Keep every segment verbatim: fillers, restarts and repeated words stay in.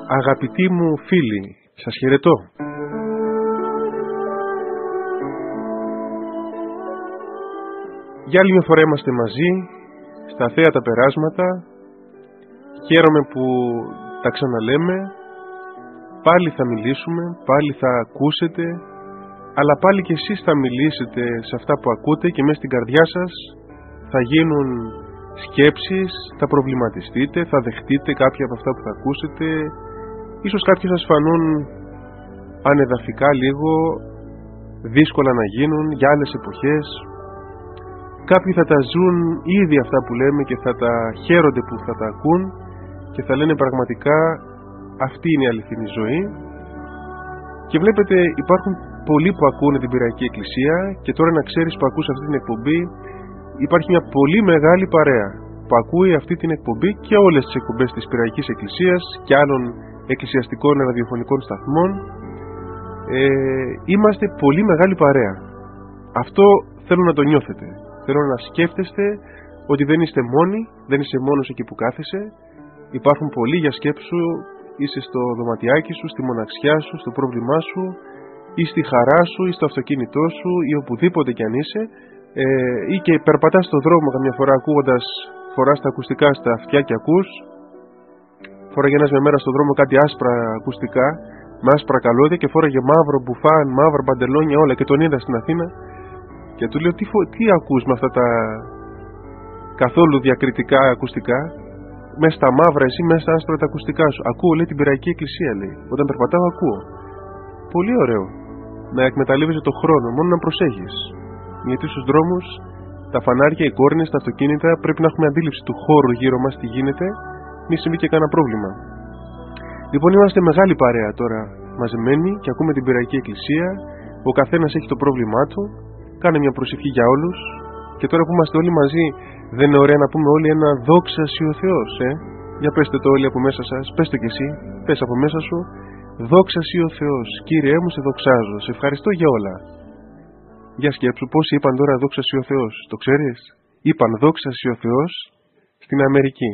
Αγαπητοί μου φίλοι, σας χαιρετώ. Για άλλη μια φορά είμαστε μαζί στα θέατα περάσματα. Χαίρομαι που τα ξαναλέμε. Πάλι θα μιλήσουμε, πάλι θα ακούσετε, αλλά πάλι και εσείς θα μιλήσετε σε αυτά που ακούτε και μέσα στην καρδιά σας θα γίνουν σκέψεις, θα προβληματιστείτε, θα δεχτείτε κάποια από αυτά που θα ακούσετε. Ίσως κάποιοι σας φανούν ανεδαφικά λίγο, δύσκολα να γίνουν για άλλες εποχές. Κάποιοι θα τα ζουν ήδη αυτά που λέμε και θα τα χαίρονται που θα τα ακούν και θα λένε πραγματικά αυτή είναι η αληθινή ζωή. Και βλέπετε, υπάρχουν πολλοί που ακούνε την Πειραϊκή Εκκλησία και τώρα να ξέρεις που ακούς αυτή την εκπομπή, υπάρχει μια πολύ μεγάλη παρέα που ακούει αυτή την εκπομπή και όλες τις εκπομπές της Πειραϊκής Εκκλησίας και άλλων εκκλησιαστικών ραδιοφωνικών σταθμών. Ε, είμαστε πολύ μεγάλη παρέα. Αυτό θέλω να το νιώθετε. Θέλω να σκέφτεστε ότι δεν είστε μόνοι, δεν είσαι μόνος εκεί που κάθεσαι. Υπάρχουν πολλοί για σκέψου. Είσαι στο δωματιάκι σου, στη μοναξιά σου, στο πρόβλημά σου ή στη χαρά σου ή στο αυτοκίνητό σου ή οπουδήποτε κι αν είσαι, ε, ή και περπατάς στον δρόμο καμιά φορά ακούγοντας, φοράς τα ακουστικά στα αυτιά και ακούς. Φόραγε ένας μια μέρα στον δρόμο κάτι άσπρα ακουστικά με άσπρα καλώδια και φόραγε μαύρο μπουφάν, μαύρα παντελόνια, όλα, και τον είδα στην Αθήνα και του λέω τι, φο... τι ακούς με αυτά τα καθόλου διακριτικά ακουστικά, μέσα στα μαύρα εσύ, μέσα στα άσπρα τα ακουστικά σου. Ακούω, λέει, την Πειραϊκή Εκκλησία, λέει. Όταν περπατάω ακούω. Πολύ ωραίο να εκμεταλλεύεσαι το χρόνο, μόνο να προσέχεις. Γιατί στους δρόμους τα φανάρια, οι κόρνες, τα αυτοκίνητα, πρέπει να έχουμε αντίληψη του χώρου γύρω μας τι γίνεται, μη συμβεί και κανένα πρόβλημα. Λοιπόν, είμαστε μεγάλη παρέα τώρα μαζεμένοι και ακούμε την Πειραϊκή Εκκλησία. Ο καθένας έχει το πρόβλημά του. Κάνε μια προσευχή για όλους. Και τώρα που είμαστε όλοι μαζί, δεν είναι ωραία να πούμε όλοι ένα δόξα σοι ο Θεός, ε? Για πέστε το όλοι από μέσα σας, πες το κι εσύ, πες από μέσα σου. Δόξα σοι ο Θεός, Κύριέ μου, σε δοξάζω, σε ευχαριστώ για όλα. Για σκέψου πόσοι είπαν τώρα δόξα σοι ο Θεός, το ξέρεις? Είπαν δόξα σοι ο Θεός στην Αμερική.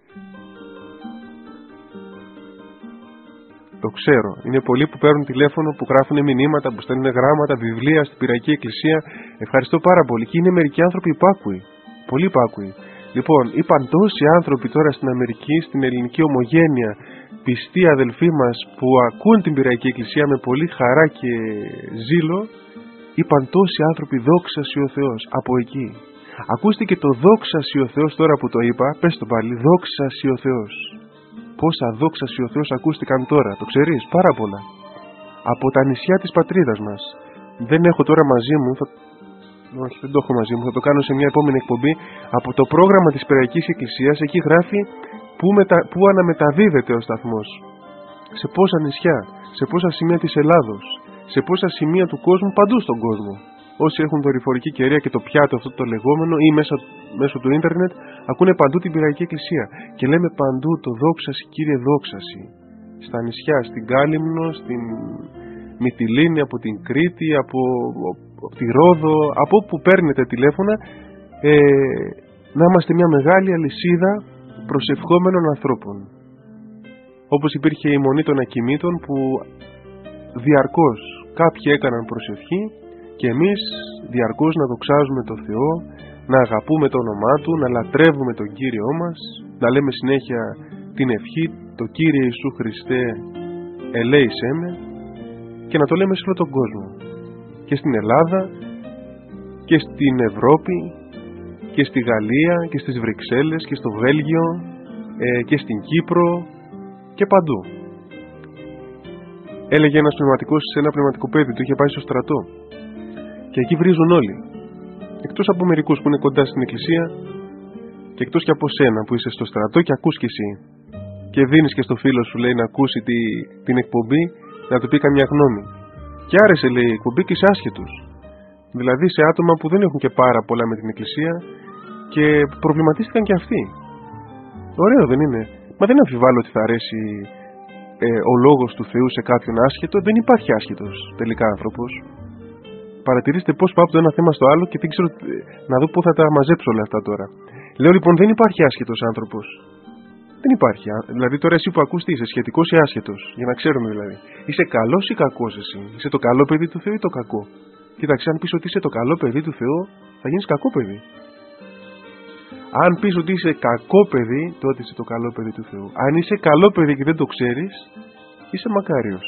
Το ξέρω. Είναι πολλοί που παίρνουν τηλέφωνο, που γράφουν μηνύματα, που στέλνουν γράμματα, βιβλία στην Πειραϊκή Εκκλησία. Ευχαριστώ πάρα πολύ. Και είναι μερικοί άνθρωποι υπάκουοι. Πολύ υπάκουοι. Λοιπόν, είπαν τόσοι άνθρωποι τώρα στην Αμερική, στην ελληνική ομογένεια, πιστοί αδελφοί μας που ακούν την Πειραϊκή Εκκλησία με πολύ χαρά και ζήλο. Είπαν τόσοι άνθρωποι δόξα σοι ο Θεός από εκεί. Ακούστηκε το δόξα σοι ο Θεός τώρα που το είπα. Πες το πάλι, δόξα σοι ο Θεός. Πόσα δόξα σοι ο Θεός ακούστηκαν τώρα, το ξέρεις? Πάρα πολλά. Από τα νησιά της πατρίδας μας. Δεν έχω τώρα μαζί μου, θα... όχι δεν το έχω μαζί μου, θα το κάνω σε μια επόμενη εκπομπή. Από το πρόγραμμα της Πειραϊκής Εκκλησίας, εκεί γράφει που, μετα... που αναμεταδίδεται ο σταθμός. Σε πόσα νησιά, σε πόσα σημεία της Ελλάδος, σε πόσα σημεία του κόσμου, παντού στον κόσμο. Όσοι έχουν δορυφορική κεραία και το πιάτο αυτό το λεγόμενο ή μέσα, μέσω του ίντερνετ, ακούνε παντού την Πειραϊκή Εκκλησία. Και λέμε παντού το δόξαση, Κύριε, δόξαση. Στα νησιά, στην Κάλυμνο, στην Μυτιλήνη, από την Κρήτη, από, από τη Ρόδο, από όπου παίρνετε τηλέφωνα, ε, να είμαστε μια μεγάλη αλυσίδα προσευχόμενων ανθρώπων. Όπως υπήρχε η μονή των ακιμήτων που διαρκώς κάποιοι έκαναν προσευχή, και εμείς διαρκώς να δοξάζουμε τον Θεό, να αγαπούμε το όνομά Του, να λατρεύουμε τον Κύριό μας, να λέμε συνέχεια την ευχή, το Κύριε Ιησού Χριστέ ελέησέ με, και να το λέμε σε όλο τον κόσμο. Και στην Ελλάδα, και στην Ευρώπη, και στη Γαλλία, και στις Βρυξέλλες, και στο Βέλγιο, ε, και στην Κύπρο, και παντού. Έλεγε ένας πνευματικός σε ένα πνευματικό παιδί, του είχε πάει στο στρατό. Και εκεί βρίζουν όλοι. Εκτός από μερικούς που είναι κοντά στην εκκλησία και εκτός και από σένα που είσαι στο στρατό και ακούς κι εσύ. Και δίνεις και στο φίλο σου, λέει, να ακούσει τη, την εκπομπή, να του πει καμιά γνώμη. Και άρεσε, λέει, η εκπομπή και σε άσχετους. Δηλαδή σε άτομα που δεν έχουν και πάρα πολλά με την εκκλησία και προβληματίστηκαν και αυτοί. Ωραίο δεν είναι? Μα δεν αμφιβάλλω ότι θα αρέσει ε, ο λόγος του Θεού σε κάποιον άσχετο. Δεν υπάρχει άσχετος τελικά άνθρωπος. Παρατηρήστε πώς πάω από το ένα θέμα στο άλλο και δεν ξέρω να δω πού θα τα μαζέψω όλα αυτά τώρα. Λέω λοιπόν δεν υπάρχει άσχετος άνθρωπος. Δεν υπάρχει. Δηλαδή τώρα εσύ που ακούς τι είσαι, σχετικός ή άσχετος, για να ξέρουμε δηλαδή. Είσαι καλός ή κακός εσύ? Είσαι το καλό παιδί του Θεού ή το κακό? Κοίταξε, αν πεις ότι είσαι το καλό παιδί του Θεού, θα γίνεις κακό παιδί. Αν πεις ότι είσαι κακό παιδί, τότε είσαι το καλό παιδί του Θεού. Αν είσαι καλό παιδί και δεν το ξέρεις, είσαι μακάριος.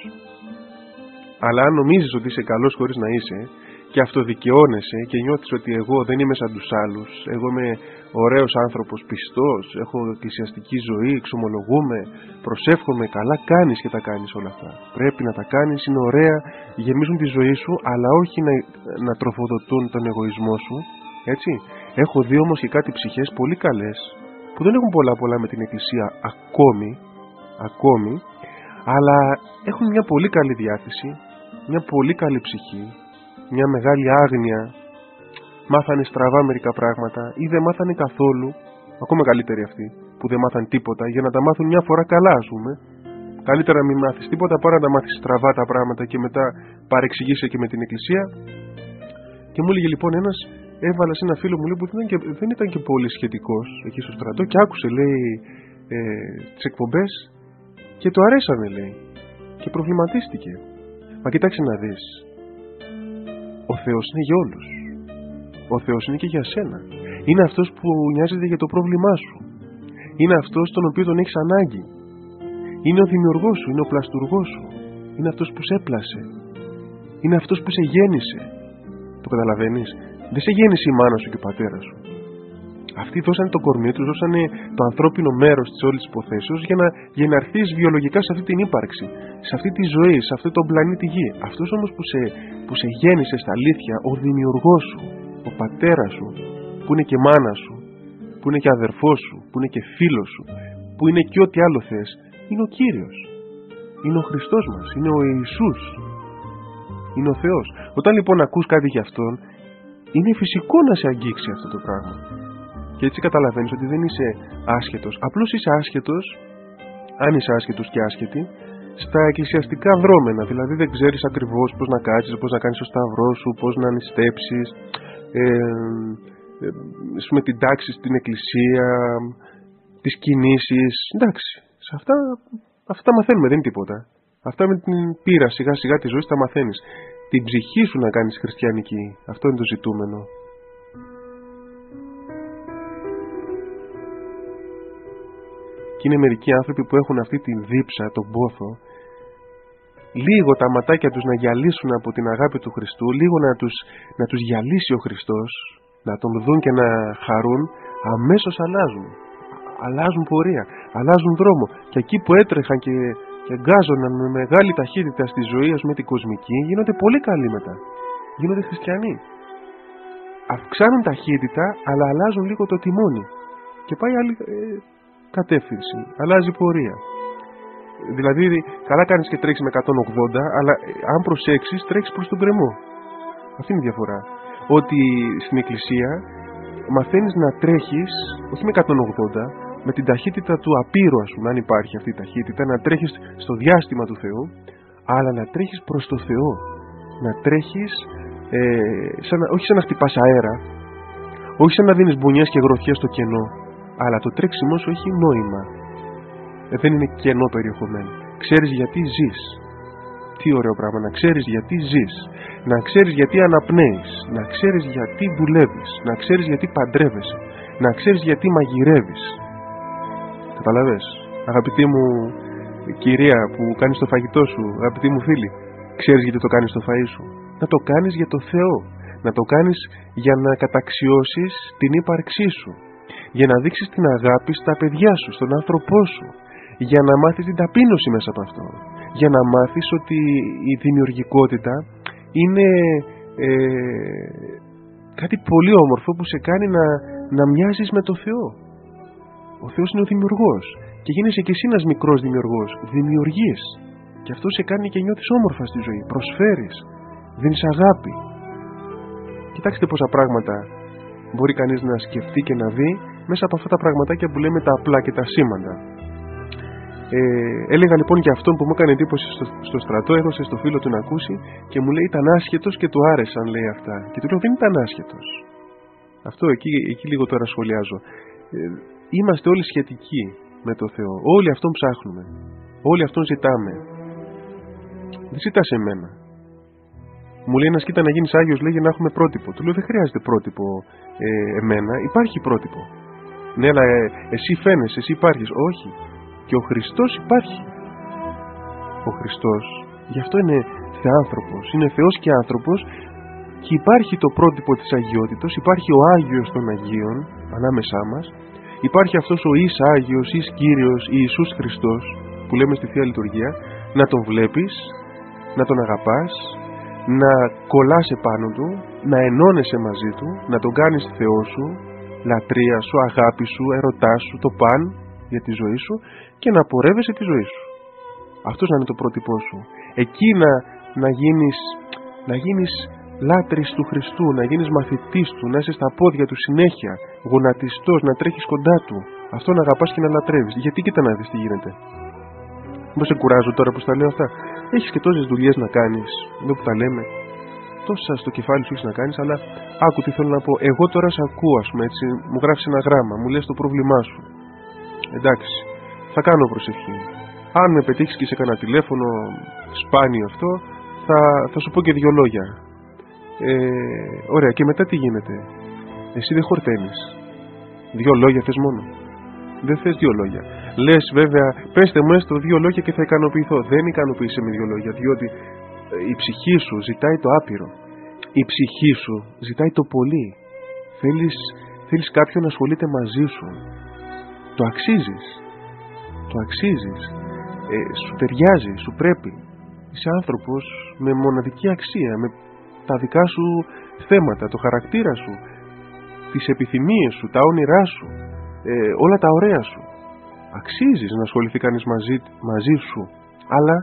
Αλλά αν νομίζεις ότι είσαι καλός χωρίς να είσαι και αυτοδικαιώνεσαι και νιώθεις ότι εγώ δεν είμαι σαν τους άλλους, εγώ είμαι ωραίος άνθρωπος, πιστός, έχω εκκλησιαστική ζωή, εξομολογούμε, προσεύχομαι, καλά κάνεις και τα κάνεις όλα αυτά. Πρέπει να τα κάνεις, είναι ωραία, γεμίζουν τη ζωή σου, αλλά όχι να, να τροφοδοτούν τον εγωισμό σου, έτσι. Έχω δει όμως και κάτι ψυχές πολύ καλές, που δεν έχουν πολλά πολλά με την Εκκλησία ακόμη, ακόμη, αλλά έχουν μια πολύ καλή διάθεση, μια πολύ καλή ψυχή, μια μεγάλη άγνοια, μάθανε στραβά μερικά πράγματα ή δεν μάθανε καθόλου, ακόμα καλύτεροι αυτοί που δεν μάθαν τίποτα, για να τα μάθουν μια φορά καλά, ας πούμε. Καλύτερα να μην μάθεις τίποτα παρά να μάθεις στραβά τα πράγματα και μετά παρεξηγήσει και με την Εκκλησία. Και μου έλεγε λοιπόν ένας, έβαλα σε ένα φίλο μου λέει, που δεν ήταν, και, δεν ήταν και πολύ σχετικός εκεί στο στρατό και άκουσε λέει ε, τις εκπομπές και το αρέσανε λέει και προβληματίστηκε. Μα κοίταξε να δεις, ο Θεός είναι για όλους. Ο Θεός είναι και για σένα. Είναι αυτός που νοιάζεται για το πρόβλημά σου. Είναι αυτός τον οποίο τον έχεις ανάγκη. Είναι ο δημιουργός σου, είναι ο πλαστουργός σου. Είναι αυτός που σε έπλασε. Είναι αυτός που σε γέννησε. Το καταλαβαίνεις? Δεν σε γέννησε η μάνα σου και ο πατέρας σου. Αυτοί δώσανε το κορμί τους, δώσανε το ανθρώπινο μέρος της όλης υποθέσεως για να γενναρθείς βιολογικά σε αυτή την ύπαρξη, σε αυτή τη ζωή, σε αυτό το πλανήτη Γη. Αυτός όμως που σε, που σε γέννησε στα αλήθεια, ο δημιουργός σου, ο πατέρας σου, που είναι και μάνα σου, που είναι και αδερφός σου, που είναι και φίλος σου, που είναι και ό,τι άλλο θες, είναι ο Κύριος. Είναι ο Χριστός μας, είναι ο Ιησούς. Είναι ο Θεός. Όταν λοιπόν ακούς κάτι για Αυτόν, είναι φυσικό να σε αγγίξει αυτό το πράγμα. Και έτσι καταλαβαίνεις ότι δεν είσαι άσχετος. Απλώς είσαι άσχετος, αν είσαι άσχετος και άσχετη, στα εκκλησιαστικά δρόμενα. Δηλαδή δεν ξέρεις ακριβώς πώς να κάτσεις, πώς να κάνεις το σταυρό σου, πώς να νηστέψεις, ε, ε, με την τάξη στην εκκλησία, τις κινήσεις. Εντάξει, σε αυτά, αυτά μαθαίνουμε, δεν είναι τίποτα. Αυτά με την πείρα σιγά σιγά τη ζωή τα μαθαίνεις. Την ψυχή σου να κάνεις χριστιανική. Αυτό είναι το ζητούμενο. Και είναι μερικοί άνθρωποι που έχουν αυτή την δίψα, τον πόθο, λίγο τα ματάκια τους να γυαλίσουν από την αγάπη του Χριστού, λίγο να τους, να τους γυαλίσει ο Χριστός, να τον δουν και να χαρούν, αμέσως αλλάζουν. Αλλάζουν πορεία, αλλάζουν δρόμο. Και εκεί που έτρεχαν και, και γκάζοναν με μεγάλη ταχύτητα στη ζωή, ας πούμε την κοσμική, γίνονται πολύ καλοί μετά. Γίνονται χριστιανοί. Αυξάνουν ταχύτητα, αλλά αλλάζουν λίγο το τιμόνι. Και πάει άλλη ε, κατεύθυνση. Αλλάζει πορεία. Δηλαδή, καλά κάνεις και τρέχεις με εκατόν ογδόντα, αλλά αν προσέξεις, τρέχεις προς τον κρεμό. Αυτή είναι η διαφορά. Ότι στην εκκλησία μαθαίνεις να τρέχεις, όχι με εκατόν ογδόντα, με την ταχύτητα του απείρου, ας πούμε, αν υπάρχει αυτή η ταχύτητα, να τρέχεις στο διάστημα του Θεού, αλλά να τρέχεις προς το Θεό. Να τρέχεις, ε, σαν να, όχι σαν να χτυπάς αέρα, όχι σαν να δίνεις μπουνιές και γροθιές στο κενό, αλλά το τρέξιμό σου έχει νόημα. Ε, δεν είναι κενό περιεχομένο. Ξέρεις γιατί ζεις. Τι ωραίο πράγμα, να ξέρεις γιατί ζεις. Να ξέρεις γιατί αναπνέεις. Να ξέρεις γιατί δουλεύεις. Να ξέρεις γιατί παντρεύεσαι. Να ξέρεις γιατί μαγειρεύεις. Καταλαβες? Αγαπητή μου κυρία που κάνεις το φαγητό σου, αγαπητή μου φίλη, ξέρεις γιατί το κάνεις το φαΐ σου? Να το κάνεις για το Θεό. Να το κάνεις για να καταξιώσεις την ύπαρξή σου. Για να δείξεις την αγάπη στα παιδιά σου, στον άνθρωπό σου. Για να μάθεις την ταπείνωση μέσα από αυτό. Για να μάθεις ότι η δημιουργικότητα είναι ε, κάτι πολύ όμορφο που σε κάνει να, να μοιάζεις με το Θεό. Ο Θεός είναι ο δημιουργός. Και γίνεσαι και εσύ ένας μικρός δημιουργός. Δημιουργείς. Και αυτό σε κάνει και νιώθεις όμορφα στη ζωή. Προσφέρεις. Δίνεις αγάπη. Κοιτάξτε πόσα πράγματα μπορεί κανείς να σκεφτεί και να δει μέσα από αυτά τα πραγματάκια που λέμε τα απλά και τα σήμαντα. Ε, έλεγα λοιπόν και αυτόν που μου έκανε εντύπωση στο, στο στρατό, έδωσε στο φίλο του να ακούσει και μου λέει ήταν άσχετος και του άρεσαν, λέει αυτά. Και του λέω δεν ήταν άσχετος. Αυτό εκεί, εκεί λίγο τώρα σχολιάζω. Ε, είμαστε όλοι σχετικοί. με το Θεό. Όλοι αυτόν ψάχνουμε. Όλοι αυτόν ζητάμε. Δεν ζητάς εμένα. Μου λέει ένας, κοίτα να γίνεις Άγιος, λέει, για να έχουμε πρότυπο. Του λέω, δεν χρειάζεται πρότυπο ε, εμένα, υπάρχει πρότυπο. Ναι, αλλά ε, εσύ φαίνεσαι, εσύ υπάρχεις. Όχι. Και ο Χριστός υπάρχει. Ο Χριστός, γι' αυτό είναι θεάνθρωπος. Είναι Θεός και άνθρωπος, και υπάρχει το πρότυπο της αγιότητος, υπάρχει ο Άγιος των Αγίων ανάμεσά μας, υπάρχει αυτός ο εις Άγιος, εις Κύριος, Ιησούς Χριστός, που λέμε στη Θεία Λειτουργία, να τον βλέπεις, να τον αγαπάς, να κολλάς επάνω του, να ενώνεσαι μαζί του, να τον κάνεις Θεό σου, λατρεία σου, αγάπη σου, ερωτά σου, το παν για τη ζωή σου, και να πορεύεσαι τη ζωή σου. Αυτός να είναι το πρότυπό σου. Εκεί να, να γίνεις, να γίνεις λάτρης του Χριστού, να γίνεις μαθητής του, να είσαι στα πόδια του συνέχεια, γονατιστός, να τρέχεις κοντά του. Αυτό να αγαπάς και να λατρεύεις. Γιατί κοίτα να δεις τι γίνεται. Μήπως σε κουράζω τώρα που στα λέω αυτά. Έχεις και τόσες δουλειές να κάνεις, εδώ που τα λέμε. Τόσα στο κεφάλι σου έχεις να κάνεις, αλλά άκου τι θέλω να πω. Εγώ τώρα σε ακούω, ας πούμε, έτσι, μου γράφεις ένα γράμμα, μου λες το πρόβλημά σου. Εντάξει, θα κάνω προσευχή. Αν με πετύχεις και σε κανένα τηλέφωνο, σπάνιο αυτό, θα, θα σου πω και δύο λόγια. Ε, ωραία, και μετά τι γίνεται? Εσύ δεν χορταίνεις. Δύο λόγια θες μόνο? Δεν θες δύο λόγια. Λες βέβαια, πέστε μου έστω δύο λόγια και θα ικανοποιηθώ. Δεν ικανοποιείσαι με δύο λόγια, διότι η ψυχή σου ζητάει το άπειρο. Η ψυχή σου ζητάει το πολύ. Θέλεις, θέλεις κάποιον να ασχολείται μαζί σου. Το αξίζεις. Το αξίζεις. Ε, σου ταιριάζει, σου πρέπει. Είσαι άνθρωπος με μοναδική αξία, με τα δικά σου θέματα, το χαρακτήρα σου, τις επιθυμίες σου, τα όνειρά σου, ε, όλα τα ωραία σου. Αξίζεις να ασχοληθεί κανείς μαζί, μαζί σου. Αλλά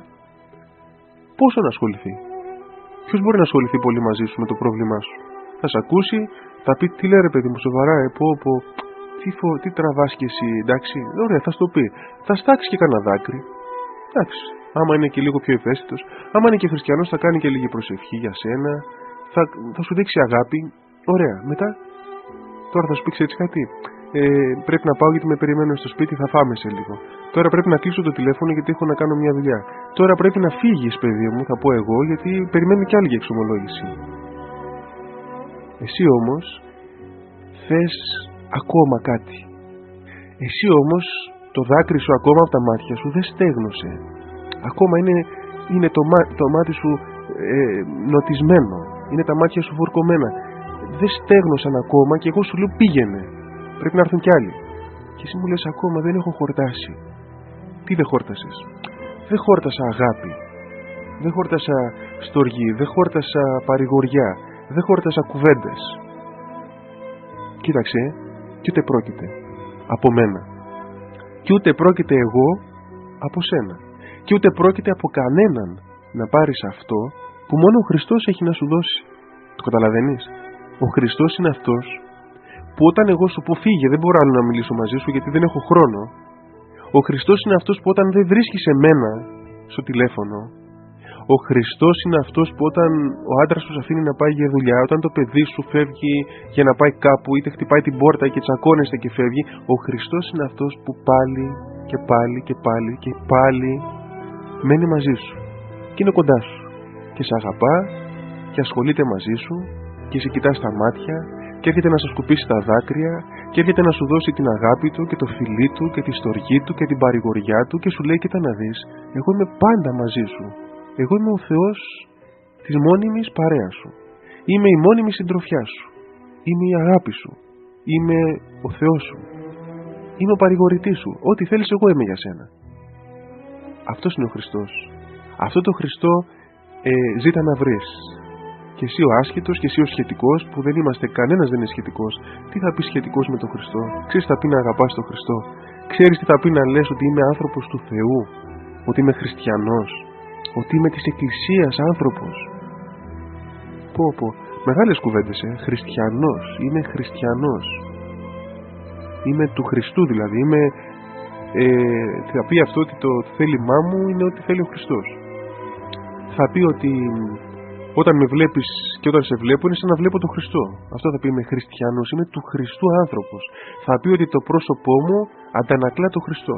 πόσο να ασχοληθεί? Ποιος μπορεί να ασχοληθεί πολύ μαζί σου με το πρόβλημά σου? Θα σε ακούσει, θα πει, τι λέει ρε παιδί μου, σοβαρά, ε, πω, πω, τι, φο, τι τραβάς κι εσύ, εντάξει? Ωραία, θα στο πει. Θα στάξει και κανένα δάκρυ. Εντάξει, άμα είναι και λίγο πιο ευαίσθητος, άμα είναι και χριστιανός, θα κάνει και λίγη προσευχή για σένα, θα, θα σου δείξει αγάπη. Ωραία, μετά, τώρα θα σου πει, ξέρεις κάτι, ε, πρέπει να πάω γιατί με περιμένω στο σπίτι, θα φάμε σε λίγο. Τώρα πρέπει να κλείσω το τηλέφωνο γιατί έχω να κάνω μια δουλειά. Τώρα πρέπει να φύγεις, παιδί μου, θα πω εγώ, γιατί περιμένω κι άλλη για εξομολόγηση. Εσύ όμως θες ακόμα κάτι. Εσύ όμως το δάκρυ σου ακόμα από τα μάτια σου δεν στέγνωσε. Ακόμα είναι, είναι το, μά, το μάτι σου ε, νοτισμένο. Είναι τα μάτια σου φορκωμένα. Δεν στέγνωσαν ακόμα και εγώ σου λέω πήγαινε. Πρέπει να έρθουν κι άλλοι. Και εσύ μου λες ακόμα δεν έχω χορτάσει. Τι δεν χόρτασες? Δεν χόρτασα αγάπη. Δεν χόρτασα στοργή. Δεν χόρτασα παρηγοριά. Δεν χόρτασα κουβέντες. Κοίταξε, κι ούτε πρόκειται από μένα. Κι ούτε πρόκειται εγώ από σένα. Κι ούτε πρόκειται από κανέναν να πάρεις αυτό που μόνο ο Χριστός έχει να σου δώσει. Το καταλαβαίνεις? Ο Χριστός είναι αυτός που όταν εγώ σου πω φύγε, δεν μπορώ άλλο να μιλήσω μαζί σου γιατί δεν έχω χρόνο. Ο Χριστός είναι αυτός που όταν δεν βρίσκεις εμένα στο τηλέφωνο. Ο Χριστός είναι αυτός που όταν ο άντρας σου αφήνει να πάει για δουλειά, όταν το παιδί σου φεύγει για να πάει κάπου, είτε χτυπάει την πόρτα και τσακώνεστε και φεύγει, ο Χριστός είναι αυτός που πάλι και πάλι και πάλι και πάλι μένει μαζί σου και είναι κοντά σου και σε αγαπά και ασχολείται μαζί σου και σε κοιτά στα μάτια και έρχεται να σας σκουπίσει τα δάκρυα και έρχεται να σου δώσει την αγάπη του και το φιλί του και τη στοργή του και την παρηγοριά του και σου λέει κοίτα να δεις, εγώ είμαι πάντα μαζί σου. Εγώ είμαι ο Θεός της μόνιμης παρέας σου. Είμαι η μόνιμη συντροφιά σου. Είμαι η αγάπη σου. Είμαι ο Θεός σου. Είμαι ο παρηγορητής σου. Ό,τι θέλεις εγώ είμαι για σένα. Αυτός είναι ο Χριστός. Αυτό το Χριστό ε, ζήτα να βρεις. Και εσύ ο άσχετος και εσύ ο σχετικός που δεν είμαστε, κανένας δεν είναι σχετικός. Τι θα πει σχετικός με τον Χριστό? Ξέρεις τι θα πει να αγαπάς τον Χριστό? Ξέρεις τι θα πει να λες ότι είμαι άνθρωπος του Θεού? Ότι είμαι χριστιανός? Ότι είμαι της Εκκλησίας άνθρωπος? Πω πω, μεγάλες κουβέντες, ε. Χριστιανός, είμαι χριστιανός. Είμαι του Χριστού δηλαδή. Είμαι, ε, θα πει αυτό ότι το θέλημά μου είναι ότι θέλει ο Χριστός. Θα πει ότι όταν με βλέπεις και όταν σε βλέπω είναι σαν να βλέπω τον Χριστό. Αυτό θα πει είμαι χριστιανός, είμαι του Χριστού άνθρωπος. Θα πει ότι το πρόσωπό μου αντανακλά το Χριστό.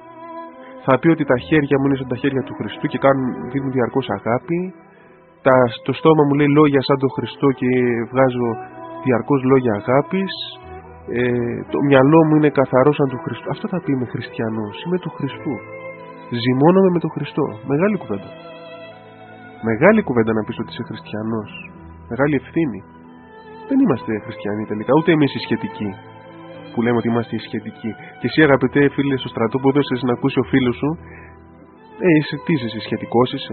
Θα πει ότι τα χέρια μου είναι σαν τα χέρια του Χριστού και κάνουν, δίνουν διαρκώς αγάπη. Τα, το στόμα μου λέει λόγια σαν τον Χριστό και βγάζω διαρκώς λόγια αγάπης. Ε, το μυαλό μου είναι καθαρό σαν του Χριστού. Αυτό θα πει είμαι χριστιανός, είμαι του Χριστού. Ζυμώνομαι με τον Χριστό. Μεγάλη κουβέντα. Μεγάλη κουβέντα να πεις ότι είσαι χριστιανός. Μεγάλη ευθύνη. Δεν είμαστε χριστιανοί τελικά, ούτε εμείς οι σχετικοί που λέμε ότι είμαστε οι σχετικοί. Και εσύ αγαπητέ φίλε στο στρατό που έδωσες να ακούσει ο φίλος σου, ε, είσαι, τι είσαι, εσύ σχετικός είσαι?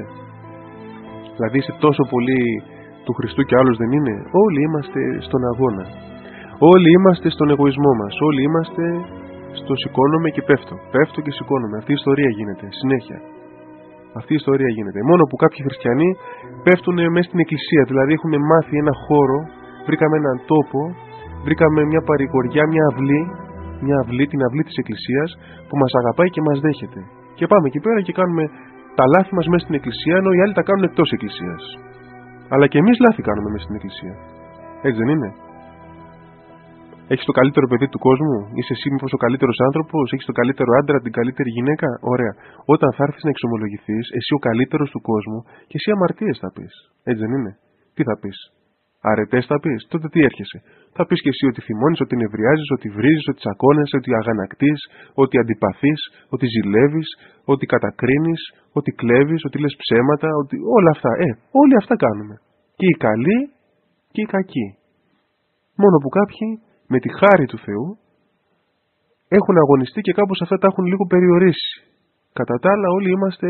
Δηλαδή είσαι τόσο πολύ του Χριστού και άλλος δεν είναι? Όλοι είμαστε στον αγώνα. Όλοι είμαστε στον εγωισμό μας. Όλοι είμαστε στο σηκώνομαι και πέφτω. Πέφτω και σηκώνομαι. Αυτή η ιστορία γίνεται συνέχεια. Αυτή η ιστορία γίνεται. Μόνο που κάποιοι χριστιανοί πέφτουν μέσα στην εκκλησία. Δηλαδή έχουμε μάθει ένα χώρο, βρήκαμε έναν τόπο, βρήκαμε μια παρηγοριά, μια αυλή, μια αυλή, την αυλή της εκκλησίας που μας αγαπάει και μας δέχεται. Και πάμε εκεί πέρα και κάνουμε τα λάθη μας μέσα στην εκκλησία, ενώ οι άλλοι τα κάνουν εκτός εκκλησίας. Αλλά και εμείς λάθη κάνουμε μέσα στην εκκλησία. Έτσι δεν είναι? Έχεις το καλύτερο παιδί του κόσμου? Είσαι εσύ μήπως ο καλύτερος άνθρωπος? Έχεις το καλύτερο άντρα, την καλύτερη γυναίκα? Ωραία. Όταν θα έρθεις να εξομολογηθείς, εσύ ο καλύτερος του κόσμου και εσύ αμαρτίες θα πεις. Έτσι δεν είναι? Τι θα πεις? Αρετές θα πεις? Τότε τι έρχεσαι? Θα πεις και εσύ ότι θυμώνεις, ότι νευριάζεις, ότι βρίζεις, ότι τσακώνεσαι, ότι αγανακτείς, ότι αντιπαθείς, ότι ζηλεύεις, ότι κατακρίνεις, ότι κλέβεις, ότι λες ψέματα, ότι όλα αυτά. Ε, όλοι αυτά κάνουμε. Και οι καλοί και οι κακοί. Μόνο που κάποιοι με τη χάρη του Θεού έχουν αγωνιστεί και κάπως αυτά τα έχουν λίγο περιορίσει. Κατά τα άλλα όλοι είμαστε,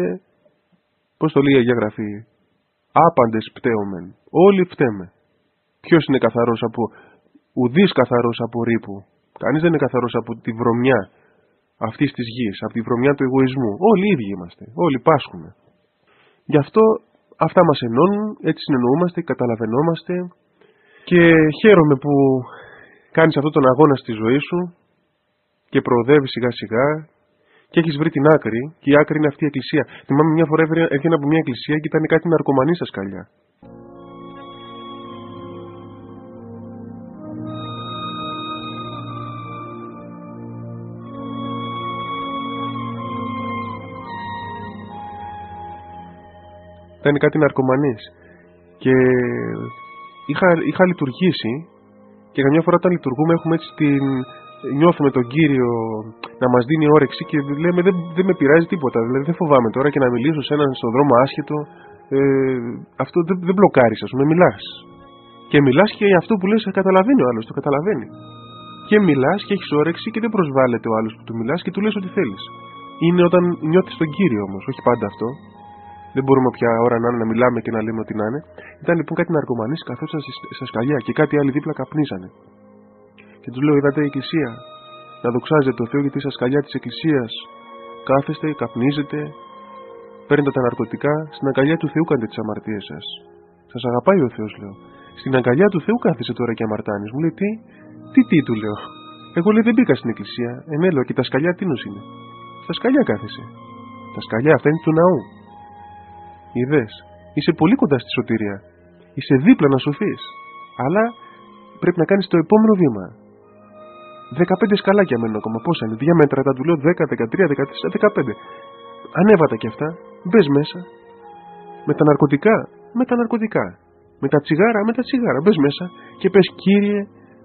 πώς το λέει η Αγία Γραφή, άπαντες πταίομεν. Όλοι φταίμε. Ποιος είναι καθαρός από, ουδής καθαρός από ρήπου. Κανείς δεν είναι καθαρός από τη βρωμιά αυτής της γης, από τη βρωμιά του εγωισμού. Όλοι οι ίδιοι είμαστε. Όλοι πάσχουμε. Γι' αυτό αυτά μας ενώνουν, έτσι συνεννοούμαστε, καταλαβαίνόμαστε και χαίρομαι που κάνεις αυτόν τον αγώνα στη ζωή σου και προοδεύεις σιγά σιγά και έχεις βρει την άκρη και η άκρη είναι αυτή η εκκλησία. Θυμάμαι μια φορά έβγαινα από μια εκκλησία και ήταν κάτι ναρκωμανοί στα σκαλιά. Ήταν κάτι ναρκωμανείς και είχα, είχα λειτουργήσει. Και καμιά φορά όταν λειτουργούμε έχουμε έτσι την... νιώθουμε τον Κύριο να μας δίνει όρεξη και λέμε δεν, δεν με πειράζει τίποτα. Δηλαδή δεν φοβάμαι τώρα και να μιλήσω σε έναν στον δρόμο άσχετο. Ε, αυτό δεν, δεν μπλοκάρεις, ας πούμε, μιλάς. Και μιλάς και αυτό που λες καταλαβαίνει ο άλλος, το καταλαβαίνει. Και μιλάς και έχεις όρεξη και δεν προσβάλλεται ο άλλος που του μιλάς και του λες ό,τι θέλεις. Είναι όταν νιώθεις τον Κύριο όμως, όχι πάντα αυτό. Δεν μπορούμε πια ώρα να είναι να μιλάμε και να λέμε ό,τι να είναι. Ήταν λοιπόν κάτι ναρκωμανείς καθόταν στα σκαλιά και κάτι άλλοι δίπλα καπνίζανε. Και τους λέω: είδατε η εκκλησία? Να δοξάζετε το Θεό γιατί στα σκαλιά της εκκλησίας κάθεστε, καπνίζετε, παίρνετε τα ναρκωτικά. Στην αγκαλιά του Θεού κάνετε τις αμαρτίες σας. Σας αγαπάει ο Θεός, λέω. Στην αγκαλιά του Θεού κάθεσαι τώρα και αμαρτάνεις. Μου λέει: τι, τι, τι, του λέω. Εγώ λέει: δεν μπήκα στην εκκλησία. Ε, ναι, λέω, και τα σκαλιά τίνος είναι? Στα σκαλιά κάθεσαι. Τα σκαλιά αυτά είναι του ναού. Είδες, είσαι πολύ κοντά στη σωτηρία. Είσαι δίπλα να σωθείς. Αλλά πρέπει να κάνεις το επόμενο βήμα. δεκαπέντε σκαλάκια μένουν ακόμα. Πόσα είναι? Διάμετρα τα του λέω δέκα, δεκατρία, δεκατέσσερα, δεκαπέντε. Ανέβατα και αυτά. Μπες μέσα. Με τα ναρκωτικά. Με τα ναρκωτικά. Με τα τσιγάρα. Με τα τσιγάρα. Μπες μέσα και πες: Κύριε,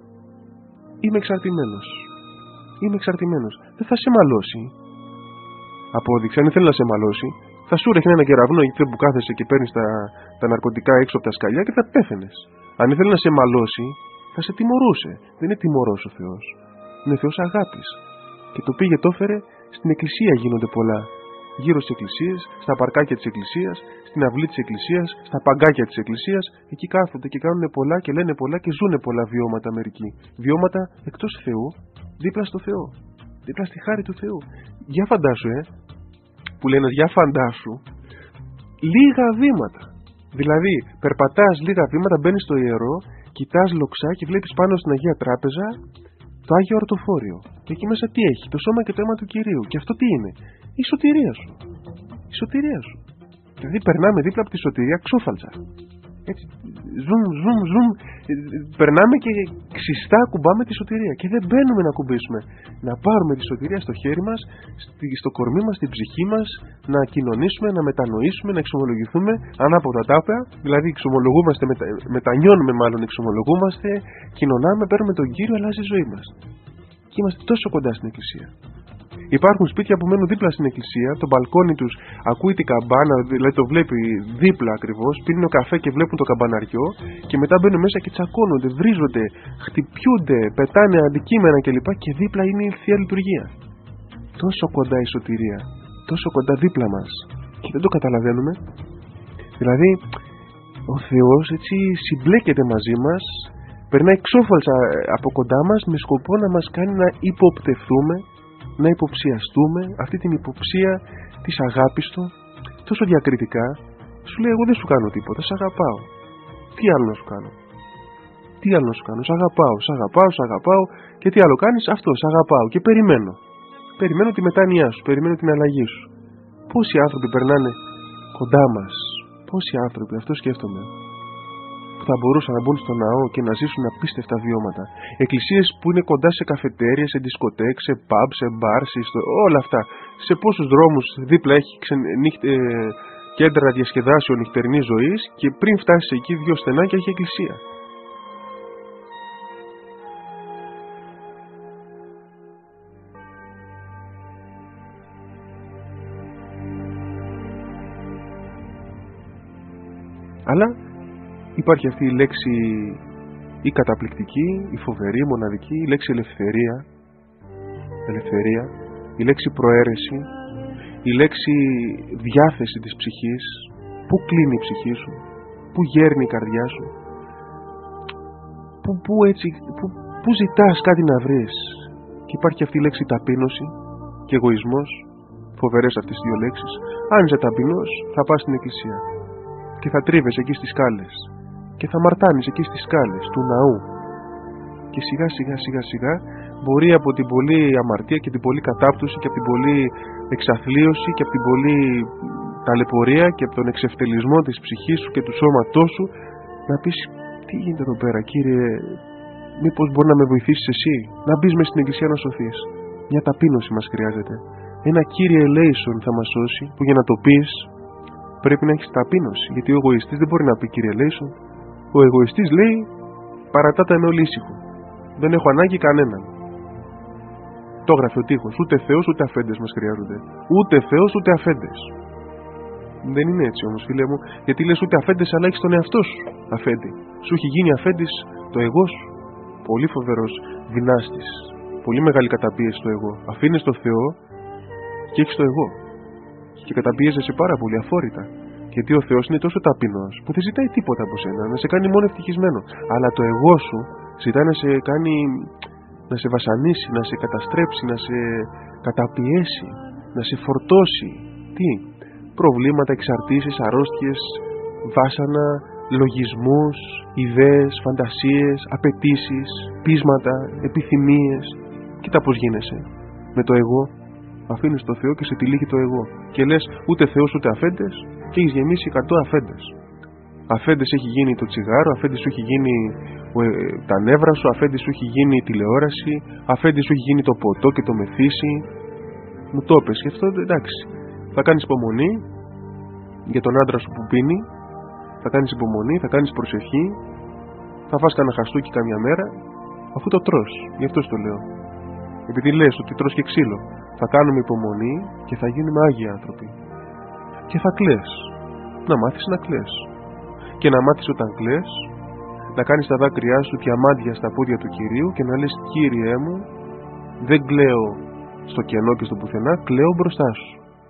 είμαι εξαρτημένος. Είμαι εξαρτημένος. Δεν θα σε μαλώσει. Απόδειξε. Αν ήθελε να σε μαλώσει, θα σου ρίχνει ένα κεραυνό εκεί που κάθεσαι και παίρνεις τα, τα ναρκωτικά έξω από τα σκαλιά και θα πέθαινες. Αν ήθελε να σε μαλώσει, θα σε τιμωρούσε. Δεν είναι τιμωρός ο Θεός. Είναι Θεός αγάπης. Και το πήγε, το έφερε, στην εκκλησία γίνονται πολλά. Γύρω στις εκκλησίες, στα παρκάκια της εκκλησίας, στην αυλή της εκκλησίας, στα παγκάκια της εκκλησίας. Εκεί κάθονται και κάνουν πολλά και λένε πολλά και ζουν πολλά βιώματα μερικοί. Βιώματα εκτός Θεού, δίπλα στο Θεό. Δίπλα στη χάρη του Θεού. Για φαντάσου, ε. Που λένε για φαντάσου, λίγα βήματα. Δηλαδή, περπατάς λίγα βήματα, μπαίνεις στο ιερό, κοιτάς λοξά και βλέπεις πάνω στην Αγία Τράπεζα το Άγιο Ορτοφόριο. Και εκεί μέσα τι έχει? Το σώμα και το αίμα του Κυρίου. Και αυτό τι είναι? Η σωτηρία σου. Η σωτηρία σου. Δηλαδή, περνάμε δίπλα από τη σωτηρία ξόφαλτσα. Έτσι, zoom, zoom, zoom, περνάμε και ξιστά κουμπάμε τη σωτηρία και δεν μπαίνουμε να κουμπίσουμε. Να πάρουμε τη σωτηρία στο χέρι μας, στο κορμί μας, στην ψυχή μας, να κοινωνήσουμε, να μετανοήσουμε, να εξομολογηθούμε ανάποδα τάπα, δηλαδή εξομολογούμαστε, μετα, μετανιώνουμε μάλλον, εξομολογούμαστε, κοινωνάμε, παίρνουμε τον Κύριο, αλλάζει η ζωή μας. Και είμαστε τόσο κοντά στην Εκκλησία. Υπάρχουν σπίτια που μένουν δίπλα στην εκκλησία, το μπαλκόνι τους ακούει την καμπάνα, δηλαδή το βλέπει δίπλα ακριβώς, πίνουν καφέ και βλέπουν το καμπαναριό και μετά μπαίνουν μέσα και τσακώνονται, βρίζονται, χτυπιούνται, πετάνε αντικείμενα κλπ. Και δίπλα είναι η Θεία Λειτουργία. Τόσο κοντά η σωτηρία, τόσο κοντά δίπλα μας και δεν το καταλαβαίνουμε. Δηλαδή ο Θεός έτσι συμπλέκεται μαζί μας, περνάει εξόφαλσα από κοντά μας με σκοπό να μας κάνει να υποπτευθούμε, να υποψιαστούμε αυτή την υποψία της αγάπης του τόσο διακριτικά. Σου λέει εγώ δεν σου κάνω τίποτα, σ' αγαπάω. Τι άλλο να σου κάνω? Τι άλλο να σου κάνω? Σ' αγαπάω, σ' αγαπάω, σ' αγαπάω. Και τι άλλο κάνεις? Αυτό, σ' αγαπάω και περιμένω. Περιμένω τη μετάνοιά σου, περιμένω την αλλαγή σου. Πόσοι άνθρωποι περνάνε κοντά μας, πόσοι άνθρωποι, αυτό σκέφτομαι, που θα μπορούσαν να μπουν στο ναό και να ζήσουν απίστευτα βιώματα. Εκκλησίες που είναι κοντά σε καφετέρια, σε δισκοτέκ, σε pub, σε μπαρ, σε ιστο... όλα αυτά. Σε πόσους δρόμους δίπλα έχει ξε... νύχτε... κέντρα διασκεδάσεων νυχτερινής ζωής και πριν φτάσει εκεί δύο στενάκια έχει εκκλησία. Αλλά υπάρχει αυτή η λέξη η καταπληκτική, η φοβερή, η μοναδική, η λέξη ελευθερία, ελευθερία, η λέξη προαίρεση, η λέξη διάθεση της ψυχής. Πού κλείνει η ψυχή σου, πού γέρνει η καρδιά σου, πού, πού, έτσι, πού, πού ζητάς κάτι να βρεις. Και υπάρχει αυτή η λέξη ταπείνωση και εγωισμός, φοβερές αυτές τις δύο λέξεις. Αν είσαι ταπεινός θα πας στην εκκλησία και θα τρίβεσαι εκεί στις σκάλες και θα μαρτάνεις εκεί στις σκάλες του ναού και σιγά σιγά σιγά σιγά μπορεί από την πολλή αμαρτία και την πολλή κατάπτωση και από την πολλή εξαθλίωση και από την πολλή ταλαιπωρία και από τον εξευτελισμό της ψυχής σου και του σώματός σου να πεις τι γίνεται εδώ πέρα Κύριε, μήπως μπορεί να με βοηθήσεις εσύ? Να μπεις μες στην εκκλησία να σωθείς. Μια ταπείνωση μας χρειάζεται. Ένα Κύριε ελέησον θα μας σώσει, που για να το πεις πρέπει να έχεις ταπείνωση, γιατί ο εγωιστής δεν μπορεί να πει Κύριε ελέησον. Ο εγωιστής λέει παρατάτα με όλοι ήσυχο, δεν έχω ανάγκη κανέναν. Το έγραφε ο τοίχος, ούτε Θεός ούτε αφέντες μας χρειάζονται. Ούτε Θεός ούτε αφέντες. Δεν είναι έτσι όμως φίλε μου, γιατί λες ούτε αφέντες αλλά έχεις τον εαυτό σου αφέντη. Σου έχει γίνει αφέντης το εγώ σου. Πολύ φοβερός δυνάστης, πολύ μεγάλη καταπίεση στο εγώ. Αφήνεις το Θεό και έχεις το εγώ και καταπίεζεσαι πάρα πολύ αφόρητα, γιατί ο Θεός είναι τόσο ταπεινός που δεν ζητάει τίποτα από σένα, να σε κάνει μόνο ευτυχισμένο, αλλά το εγώ σου ζητάει να σε κάνει, να σε βασανίσει, να σε καταστρέψει, να σε καταπιέσει, να σε φορτώσει. Τι? Προβλήματα, εξαρτήσεις, αρρώστιες, βάσανα, λογισμούς, ιδέες, φαντασίες, απαιτήσεις, πείσματα, επιθυμίες. Κοίτα πως γίνεσαι με το εγώ. Αφήνεις το Θεό και σε τυλίγει το εγώ και λες ούτε Θεός ούτε αφέντες και έχεις γεμίσει εκατό αφέντες. Αφέντες έχει γίνει το τσιγάρο, αφέντες σου έχει γίνει ε, τα νεύρα σου, αφέντες σου έχει γίνει η τηλεόραση, αφέντες σου έχει γίνει το ποτό και το μεθύσι. Μου το έπες και αυτό εντάξει. Θα κάνεις υπομονή για τον άντρα σου που πίνει, θα κάνεις υπομονή, θα κάνεις προσευχή, θα φας κανένα χαστούκι καμιά μέρα, αφού το τρως. Γι' αυτό το λέω. Επειδή λες ότι τρως και ξύλο, θα κάνουμε υπομονή και θα γίνουμε άγιοι άνθρωποι. Και θα κλαις. Να μάθεις να κλαις. Και να μάθεις όταν κλαις, να κάνεις τα δάκρυά σου διαμάντια στα πόδια του Κυρίου και να λες Κύριέ μου, δεν κλαίω στο κενό και στο πουθενά, κλαίω μπροστά σου.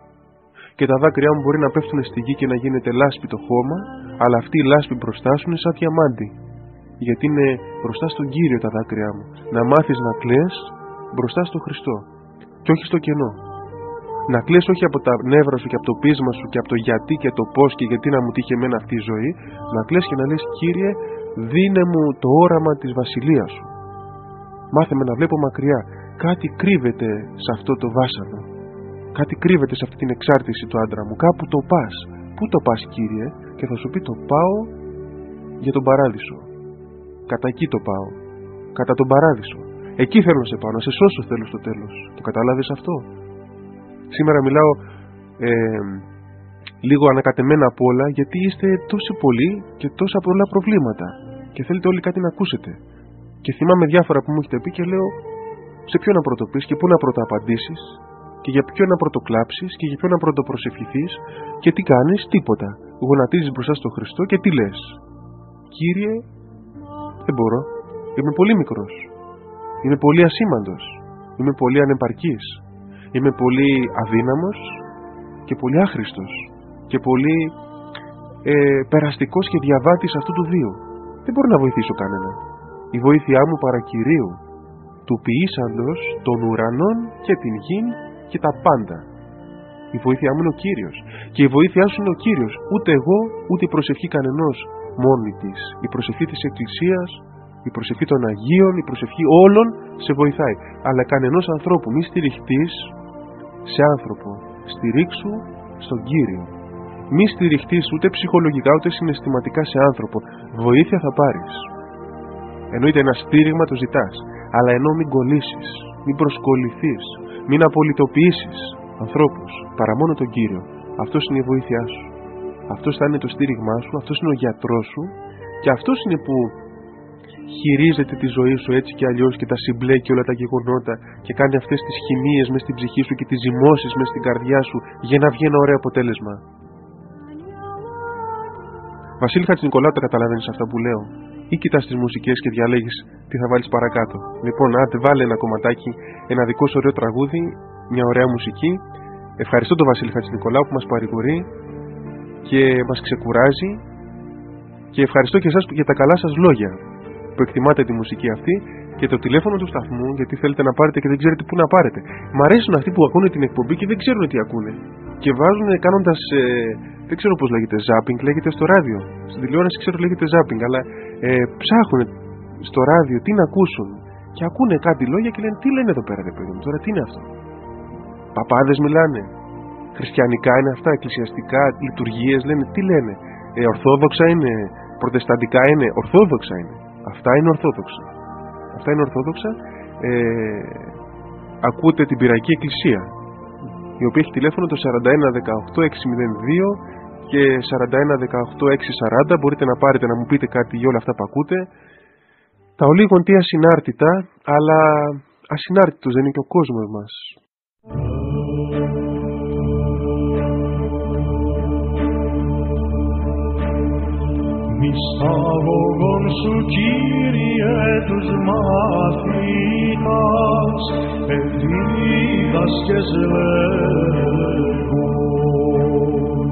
Και τα δάκρυά μου μπορεί να πέφτουν στη γη και να γίνεται λάσπη το χώμα, αλλά αυτή η λάσπη μπροστά σου είναι σαν διαμάντι. Γιατί είναι μπροστά στον Κύριο τα δάκρυά μου. Να μάθεις να κλαις μπροστά στον Χριστό. Και όχι στο κενό. Να κλαις όχι από τα νεύρα σου και από το πείσμα σου και από το γιατί και το πώς και γιατί να μου τύχει εμένα αυτή η ζωή. Να κλαις και να λες Κύριε, δίνε μου το όραμα της βασιλείας σου. Μάθε με να βλέπω μακριά. Κάτι κρύβεται σε αυτό το βάσανο. Κάτι κρύβεται σε αυτή την εξάρτηση του άντρα μου. Κάπου το πας. Πού το πας Κύριε? Και θα σου πει το πάω για τον παράδεισο. Κατά εκεί το πάω. Κατά τον παράδεισο. Εκεί θέλω να σε πάω, να σε σώσω θέλω στο τέλος. Το καταλάβεις αυτό? Σήμερα μιλάω ε, λίγο ανακατεμένα απ' όλα, γιατί είστε τόσοι πολλοί και τόσα πολλά προβλήματα και θέλετε όλοι κάτι να ακούσετε. Και θυμάμαι διάφορα που μου έχετε πει και λέω, σε ποιο να πρωτοπείς και πού να πρωτοαπαντήσεις και για ποιο να πρωτοκλάψεις και για ποιο να πρωτοπροσευχηθείς, και τι κάνεις? Τίποτα. Γονατίζεις μπροστά στο Χριστό και τι λες? Κύριε, δεν μπορώ. Είμαι πολύ μικρός. Είμαι πολύ ασήμαντος. Είμαι πολύ ανεπαρκής. Είμαι πολύ αδύναμος και πολύ άχρηστος και πολύ ε, περαστικός και διαβάτης αυτού του βίου. Δεν μπορώ να βοηθήσω κανένα. Η βοήθειά μου παρακυρίου, του ποιήσαντος των ουρανών και την γη και τα πάντα. Η βοήθειά μου είναι ο Κύριος. Και η βοήθειά σου είναι ο Κύριος. Ούτε εγώ, ούτε η προσευχή κανενός μόνη της. Η προσευχή της Εκκλησίας, η προσευχή των Αγίων, η προσευχή όλων σε βοηθάει. Αλλά κανενός ανθρώπου. Μη στηριχτείς σε άνθρωπο. Στηρίξου στον Κύριο. Μη στηριχτείς ούτε ψυχολογικά ούτε συναισθηματικά σε άνθρωπο. Βοήθεια θα πάρεις. Εννοείται ένα στήριγμα το ζητάς. Αλλά ενώ μην κολλήσεις, μην προσκοληθείς, μην απολυτοποιήσεις ανθρώπους, παρά μόνο τον Κύριο. Αυτός είναι η βοήθειά σου. Αυτός θα είναι το στήριγμά σου, αυτός είναι ο γιατρός σου, και αυτός είναι που χειρίζεται τη ζωή σου έτσι και αλλιώς και τα συμπλέκει όλα τα γεγονότα και κάνει αυτές τις χημείες μες στην ψυχή σου και τις ζυμώσεις μες στην καρδιά σου για να βγει ένα ωραίο αποτέλεσμα. Βασίλη Χατζηνικολάου, τα καταλαβαίνεις αυτά που λέω? Ή κοιτάς τις μουσικές και διαλέγεις τι θα βάλεις παρακάτω? Λοιπόν, άντε βάλε ένα κομματάκι, ένα δικό σου ωραίο τραγούδι, μια ωραία μουσική. Ευχαριστώ τον Βασίλη Χατζηνικολάου που μας παρηγορεί και μας ξεκουράζει, και ευχαριστώ και εσάς για τα καλά σας λόγια που εκτιμάτε τη μουσική αυτή, και το τηλέφωνο του σταθμού, γιατί θέλετε να πάρετε και δεν ξέρετε πού να πάρετε. Μ' αρέσουν αυτοί που ακούνε την εκπομπή και δεν ξέρουν τι ακούνε και βάζουν κάνοντας ε, δεν ξέρω πώς λέγεται, zapping λέγεται στο ράδιο. Στην τηλεόραση ξέρω λέγεται zapping, αλλά ε, ψάχνουν στο ράδιο τι να ακούσουν και ακούνε κάτι λόγια και λένε, τι λένε εδώ πέρα, ρε παιδί μου, τώρα τι είναι αυτό? Παπάδες μιλάνε, χριστιανικά είναι αυτά, εκκλησιαστικά, λειτουργίες λένε, τι λένε? Ε, ορθόδοξα είναι, προτεσταντικά είναι, ορθόδοξα είναι. Αυτά είναι ορθόδοξα. Αυτά είναι ορθόδοξα. Ε, ακούτε την Πυραϊκή Εκκλησία, η οποία έχει τηλέφωνο το σαράντα ένα δεκαοκτώ εξακόσια δύο και σαράντα ένα δεκαοκτώ εξακόσια σαράντα. Μπορείτε να πάρετε να μου πείτε κάτι για όλα αυτά που ακούτε. Τα ολίγων τι ασυνάρτητα, αλλά ασυνάρτητος δεν είναι και ο κόσμος μας. Μισθαγωγών σου, Κύριε, τους μαθητάς, εδίδασκες λέγον.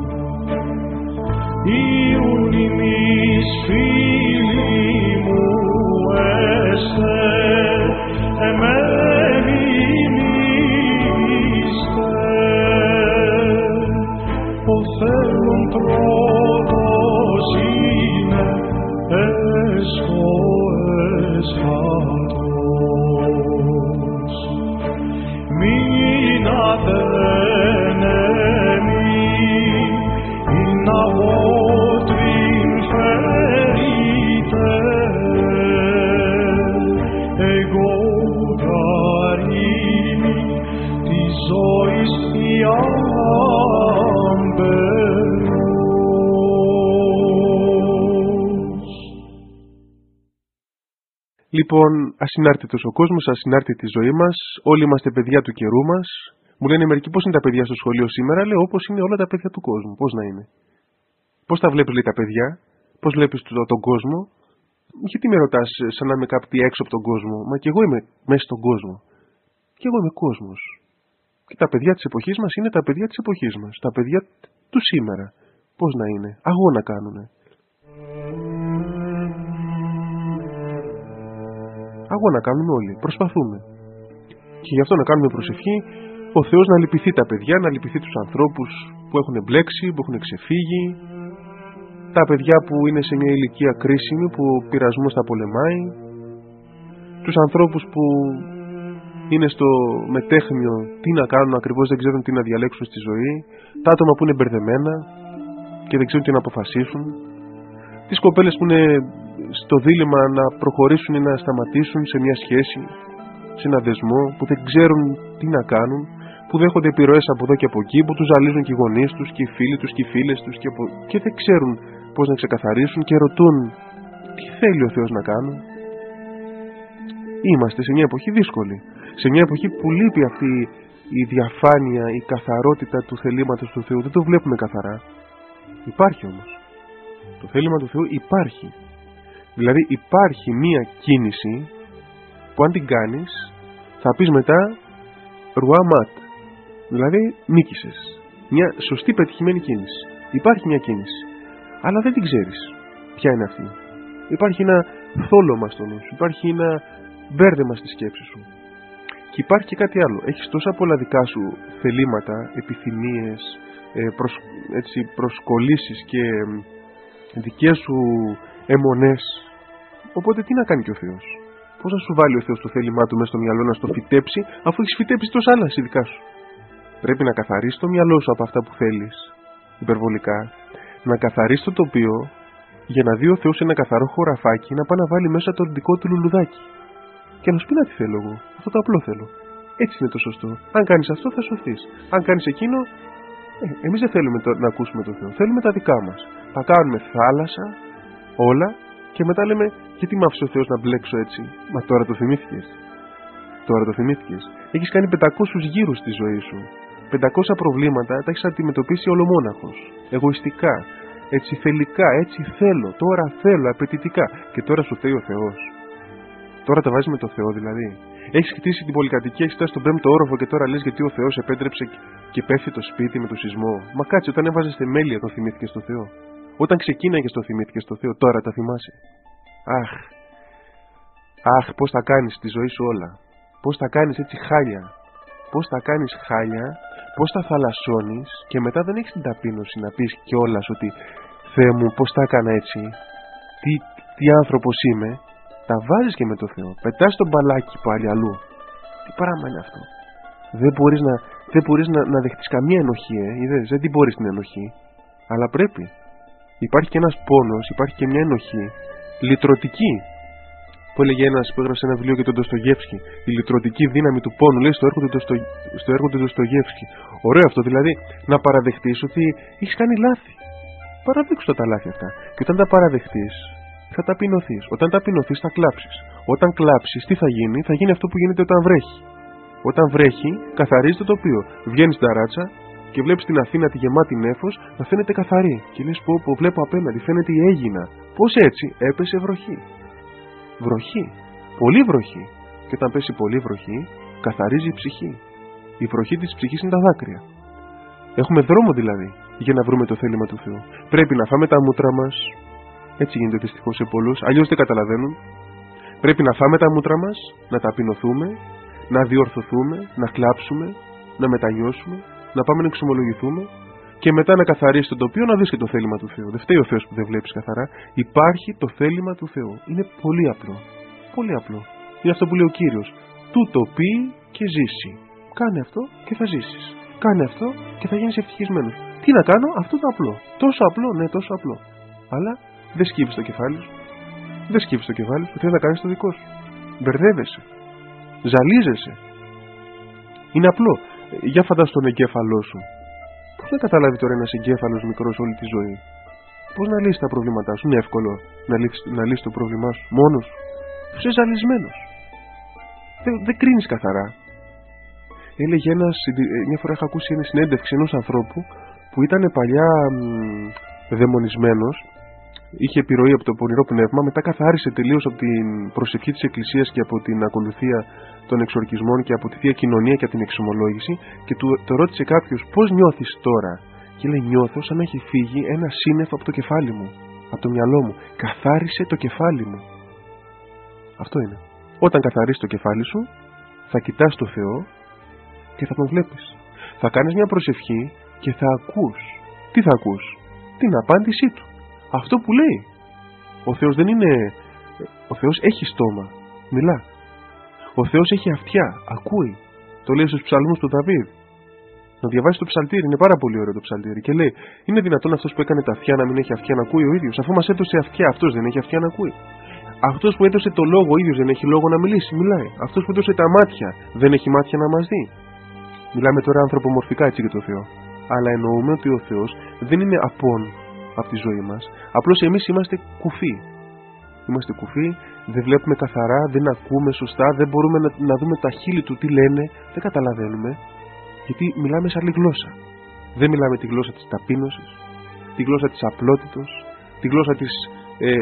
Ιούν ημείς φίλοι μου έστε, εμένοι είστε, ο θέλων τρόπος είναι έσχο εσχάτως. Μην αδένεμοι, ειν απότριν φέρειτε, εγώ γαρήμι της ζωής ιάμπερος. Λοιπόν, ασυνάρτητος ο κόσμος, ασυνάρτητη η ζωή μας, όλοι είμαστε παιδιά του καιρού μας. Μου λένε μερικοί, πώς είναι τα παιδιά στο σχολείο σήμερα? Λέω, όπως είναι όλα τα παιδιά του κόσμου. Πώς να είναι? Πώς τα βλέπεις, λέει, τα παιδιά? Πώς βλέπεις τον, τον κόσμο? Γιατί με ρωτάς σαν να είμαι κάποιοι έξω από τον κόσμο? Μα και εγώ είμαι μέσα στον κόσμο. Και εγώ είμαι κόσμος. Και τα παιδιά της εποχής μας είναι τα παιδιά της εποχής μας. Τα παιδιά του σήμερα. Πώς να είναι? Αγώνα κάνουνε. Αγώνα κάνουμε όλοι. Προσπαθούμε. Και γι' αυτό να κάνουμε προσευχή, ο Θεός να λυπηθεί τα παιδιά, να λυπηθεί τους ανθρώπους που έχουν μπλέξει, που έχουν ξεφύγει, τα παιδιά που είναι σε μια ηλικία κρίσιμη, που ο πειρασμός τα πολεμάει, τους ανθρώπους που είναι στο μετέχμιο τι να κάνουν ακριβώς, δεν ξέρουν τι να διαλέξουν στη ζωή, τα άτομα που είναι μπερδεμένα και δεν ξέρουν τι να αποφασίσουν, τις κοπέλες που είναι στο δίλημμα να προχωρήσουν ή να σταματήσουν σε μια σχέση, σε ένα δεσμό, που δεν ξέρουν τι να κάνουν, που δέχονται επιρροές από εδώ και από εκεί, που τους ζαλίζουν και οι γονείς τους και οι φίλοι τους και οι φίλες τους και, από... και δεν ξέρουν πώς να ξεκαθαρίσουν και ρωτούν τι θέλει ο Θεός να κάνουν. Είμαστε σε μια εποχή δύσκολη, σε μια εποχή που λείπει αυτή η διαφάνεια, η καθαρότητα του θελήματος του Θεού. Δεν το βλέπουμε καθαρά. Υπάρχει όμως. Το θέλημα του Θεού υπάρχει. Δηλαδή υπάρχει μια κίνηση που αν την κάνεις θα πεις μετά ρουά ματ. Δηλαδή νίκησες. Μια σωστή πετυχημένη κίνηση. Υπάρχει μια κίνηση. Αλλά δεν την ξέρεις ποια είναι αυτή. Υπάρχει ένα θόλωμα στο νου σου. Υπάρχει ένα μπέρδεμα στη σκέψη σου. Και υπάρχει και κάτι άλλο. Έχεις τόσα πολλά δικά σου θελήματα, επιθυμίες, προσ, έτσι, προσκολήσεις και δικές σου αιμονές. Οπότε τι να κάνει και ο Θεός? Πώς να σου βάλει ο Θεός το θέλημά του μέσα στο μυαλό να στο φυτέψει, αφού έχεις φυτέψει τόσα άλλα εσύ δικά σου? Πρέπει να καθαρίσεις το μυαλό σου από αυτά που θέλεις υπερβολικά, να καθαρίσεις το τοπίο για να δει ο Θεός ένα καθαρό χωραφάκι, να πάει να βάλει μέσα το δικό του λουλουδάκι και να σου πει να τι θέλω εγώ. Αυτό το απλό θέλω. Έτσι είναι το σωστό. Αν κάνεις αυτό θα σωθείς. Αν κάνεις εκείνο, ε, εμείς δεν θέλουμε το, να ακούσουμε τον Θεό. Θέλουμε τα δικά μας. Θα κάνουμε θάλασσα, όλα, και μετά λέμε γιατί μ' άφησε ο Θεός να μπλέξω έτσι? Μα τώρα το θυμήθηκες. Τώρα το θυμήθηκες. Έχεις κάνει πεντακόσιους γύρους στη ζωή σου. πεντακόσια προβλήματα τα έχεις αντιμετωπίσει ολομόναχος. Εγωιστικά. Έτσι θελικά. Έτσι θέλω. Τώρα θέλω. Απαιτητικά. Και τώρα σου φταίει ο Θεός. Τώρα τα βάζεις με το Θεό δηλαδή. Έχεις χτίσει την πολυκατοικία, έχεις φτάσει στον πέμπτο όροφο και τώρα λες γιατί ο Θεός επέτρεψε και πέφτει το σπίτι με το σεισμό. Μα κάτσε, όταν έβαζες θεμέλια τον θυμήθηκες στο Θεό? Όταν ξεκίναγες τον θυμήθηκες στο Θεό? Τώρα τα θυμάσαι? Αχ, αχ, πώς θα κάνεις τη ζωή σου όλα. Πώς θα κάνεις έτσι χάλια. Πώς θα κάνεις χάλια, πώς θα θαλασσώνεις και μετά δεν έχεις την ταπείνωση να πεις κιόλας ότι Θεέ μου, πώς τα έκανα έτσι. Τι, τι άνθρωπος είμαι. Τα βάζεις και με το Θεό. Πετάς τον μπαλάκι πάλι αλλού. Τι πράγμα είναι αυτό? Δεν μπορείς να, δεν μπορείς να, να δεχτείς καμία ενοχή, ε. Είδες, δεν την μπορείς την ενοχή. Αλλά πρέπει. Υπάρχει και ένας πόνος, υπάρχει και μια ενοχή λυτρωτική. Που έλεγε ένας που έγραψε ένα βιβλίο για τον Ντοστογεύσκι. Η λυτρωτική δύναμη του πόνου, λέει στο έργο του, Ντοστο, στο έργο του Ντοστογεύσκι. Ωραίο αυτό, δηλαδή να παραδεχτείς ότι έχεις κάνει λάθη. Παραδείξου τα λάθη αυτά. Και όταν τα παραδεχτείς, θα ταπεινωθείς. Όταν ταπεινωθείς θα κλάψεις. Όταν κλάψεις, τι θα γίνει? Θα γίνει αυτό που γίνεται όταν βρέχει. Όταν βρέχει, καθαρίζει το τοπίο. Βγαίνεις στην ταράτσα και βλέπεις την Αθήνα τη γεμάτη νέφος να φαίνεται καθαρή. Και λες πω, πω βλέπω απέναντι, φαίνεται η Αίγινα. Πώς έτσι? Έπεσε βροχή. Βροχή. Πολύ βροχή. Και όταν πέσει πολύ βροχή, καθαρίζει η ψυχή. Η βροχή της ψυχής είναι τα δάκρυα. Έχουμε δρόμο δηλαδή για να βρούμε το θέλημα του Θεού. Πρέπει να φάμε τα μούτρα μας. Έτσι γίνεται δυστυχώς σε πολλούς, αλλιώς δεν καταλαβαίνουν. Πρέπει να φάμε τα μούτρα μας, να ταπεινωθούμε, να διορθωθούμε, να κλάψουμε, να μετανιώσουμε, να πάμε να εξομολογηθούμε και μετά να καθαρίσει το τοπίο, να δεις και το θέλημα του Θεού. Δεν φταίει ο Θεός που δεν βλέπεις καθαρά. Υπάρχει το θέλημα του Θεού. Είναι πολύ απλό. Πολύ απλό. Είναι αυτό που λέει ο Κύριος. Τούτο πει και ζήσει. Κάνε αυτό και θα ζήσεις. Κάνε αυτό και θα γίνεις ευτυχισμένος. Τι να κάνω? Αυτό το απλό. Τόσο απλό, ναι, τόσο απλό. Αλλά δεν σκύβεις το κεφάλι σου. Δεν σκύβεις το κεφάλι σου. Τι θα κάνεις το δικό σου? Μπερδεύεσαι. Ζαλίζεσαι. Είναι απλό. Για φαντάσου τον εγκέφαλό σου. Πώς να καταλάβει τώρα ένας εγκέφαλος μικρός όλη τη ζωή? Πώς να λύσει τα προβλήματά σου? Είναι εύκολο να λύσει, να λύσει το πρόβλημά σου μόνος σου? Είσαι ζαλισμένος. Δεν, δεν κρίνεις καθαρά. Έλεγε ένας, μια φορά είχα ακούσει μια συνέντευξη ενός ανθρώπου που ήταν παλιά μ, δαιμονισμένος. Είχε επιρροή από το πονηρό πνεύμα, μετά καθάρισε τελείως από την προσευχή της Εκκλησίας και από την ακολουθία των εξορκισμών και από τη Θεία Κοινωνία και την εξομολόγηση και του το ρώτησε κάποιος πώς νιώθεις τώρα? Και λέει νιώθω σαν να έχει φύγει ένα σύννεφο από το κεφάλι μου, από το μυαλό μου. Καθάρισε το κεφάλι μου. Αυτό είναι. Όταν καθαρίσει το κεφάλι σου θα κοιτάς το Θεό και θα τον βλέπεις. Θα κάνεις μια προσευχή και θα ακούς. Τι θα ακούς? Την απάντησή του. Αυτό που λέει. Ο Θεός δεν είναι... Ο Θεός έχει στόμα. Μιλά. Ο Θεός έχει αυτιά. Ακούει. Το λέει στους ψαλμούς του Δαβίδ. Να διαβάσει το ψαλτήρι, είναι πάρα πολύ ωραίο το ψαλτήρι. Και λέει, είναι δυνατόν αυτός που έκανε τα αυτιά να μην έχει αυτιά να ακούει ο ίδιος? Αφού μας έδωσε αυτιά, αυτός δεν έχει αυτιά να ακούει? Αυτός που έδωσε το λόγο ο ίδιος δεν έχει λόγο να μιλήσει? Μιλάει. Αυτός που έδωσε τα μάτια δεν έχει μάτια να μας δει? Μιλάμε τώρα ανθρωπομορφικά έτσι για το Θεό. Αλλά εννοούμε ότι ο Θεός δεν είναι απόν από τη ζωή μας. Απλώς εμείς είμαστε κουφοί. Είμαστε κουφοί, δεν βλέπουμε καθαρά, δεν ακούμε σωστά, δεν μπορούμε να, να δούμε τα χείλη του τι λένε, δεν καταλαβαίνουμε. Γιατί μιλάμε σε άλλη γλώσσα. Δεν μιλάμε τη γλώσσα της ταπείνωσης, τη γλώσσα της απλότητος, τη γλώσσα της ε,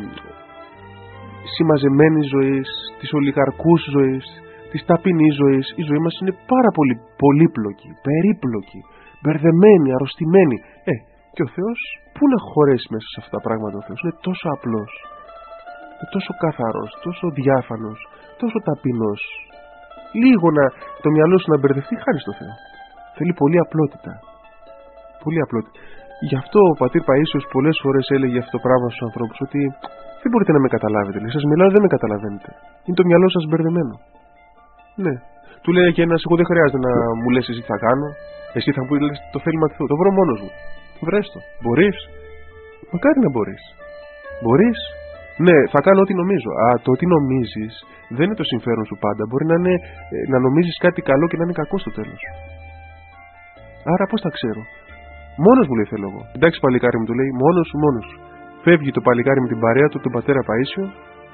συμμαζεμένης ζωής, της ολιγαρκούς ζωής, της ταπεινής ζωής. Η ζωή μας είναι πάρα πολύ πολύπλοκη, περίπλοκη, μπερδεμένη, αρρωστημένη. Ε, και ο Θεός πού να χωρέσει μέσα σε αυτά τα πράγματα? Ο Θεός είναι τόσο απλός, τόσο καθαρός, τόσο διάφανος, τόσο ταπεινός. Λίγο να το μυαλό σου να μπερδευτεί, χάρη στο Θεό. Θέλει πολύ απλότητα. Πολύ απλότητα. Γι' αυτό ο πατήρ Παΐσιος πολλές φορές έλεγε αυτό το πράγμα στους ανθρώπους, ότι δεν μπορείτε να με καταλάβετε. Λέει, σας μιλάω, δεν με καταλαβαίνετε. Είναι το μυαλό σας μπερδεμένο. Ναι. Του λέει και ένας, εγώ δεν χρειάζεται να μου λες εσύ τι θα κάνω. Εσύ θα μου λες το θέλημα του Θεού. Το βρω μόνος μου. Βρες το. Μπορείς? Μακάρι να μπορείς. Μπορείς? Ναι, θα κάνω ό,τι νομίζω. Α, το ό,τι νομίζεις δεν είναι το συμφέρον σου πάντα. Μπορεί να, είναι, να νομίζεις κάτι καλό και να είναι κακό στο τέλος. Άρα πώς θα ξέρω? Μόνος μου, λέει, θέλω εγώ. Εντάξει, παλικάρι μου, του λέει, μόνος σου, μόνος σου. Φεύγει το παλικάρι με την παρέα του, τον πατέρα Παΐσιο.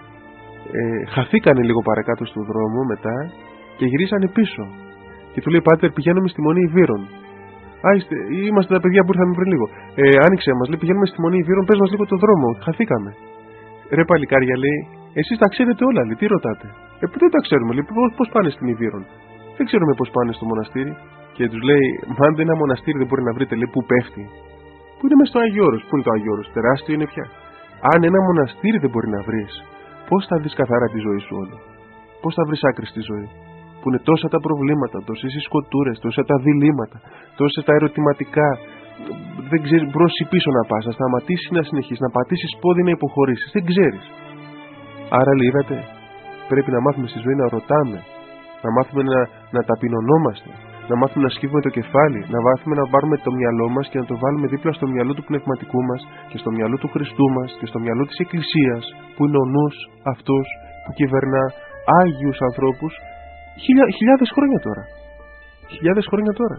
Ε, χαθήκανε λίγο παρακάτω στον δρόμο μετά και γυρίσανε πίσω. Και του λέει, πάτερ, πηγαίνουμε στη Μονή Ιβύρων. Α, είστε, είμαστε τα παιδιά που ήρθαμε πριν λίγο. Ε, άνοιξε μας, λέει, πηγαίνουμε στη Μονή Ιβύρων, πες μας λίγο το δρόμο. Χαθήκαμε. Ρε παλικάρια, λέει, εσείς τα ξέρετε όλα, λέει, τι ρωτάτε? Ε, δεν τα ξέρουμε, λέει, πώς πάνε στην Ιβύρων? Δεν ξέρουμε πώς πάνε στο μοναστήρι. Και τους λέει, αν ένα μοναστήρι δεν μπορεί να βρείτε, λέει, πού πέφτει? Πού είναι μέσα στο Άγιο Όρος? Πού είναι το Άγιο Όρος? Τεράστιο είναι πια. Αν ένα μοναστήρι δεν μπορεί να βρεις, πώς θα δεις καθαρά τη ζωή σου όλη? Πώς θα βρεις άκρη στη ζωή? Που είναι τόσα τα προβλήματα, τόσες οι σκοτούρες, τόσα τα διλήμματα, τόσα τα ερωτηματικά. Δεν ξέρεις μπρος ή πίσω να πας, να σταματήσεις ή να συνεχίσεις, να πατήσεις πόδι, να υποχωρήσεις. Δεν ξέρεις. Άρα, λέει, είδατε, πρέπει να μάθουμε στη ζωή να ρωτάμε, να μάθουμε να, να ταπεινωνόμαστε, να μάθουμε να σκύβουμε το κεφάλι, να μάθουμε να πάρουμε το μυαλό μας και να το βάλουμε δίπλα στο μυαλό του πνευματικού μας και στο μυαλό του Χριστού μας και στο μυαλό της Εκκλησίας, που είναι ο νους αυτός που κυβερνά άγιους ανθρώπους χιλιά, χιλιάδες χρόνια τώρα. Χιλιάδες χρόνια τώρα.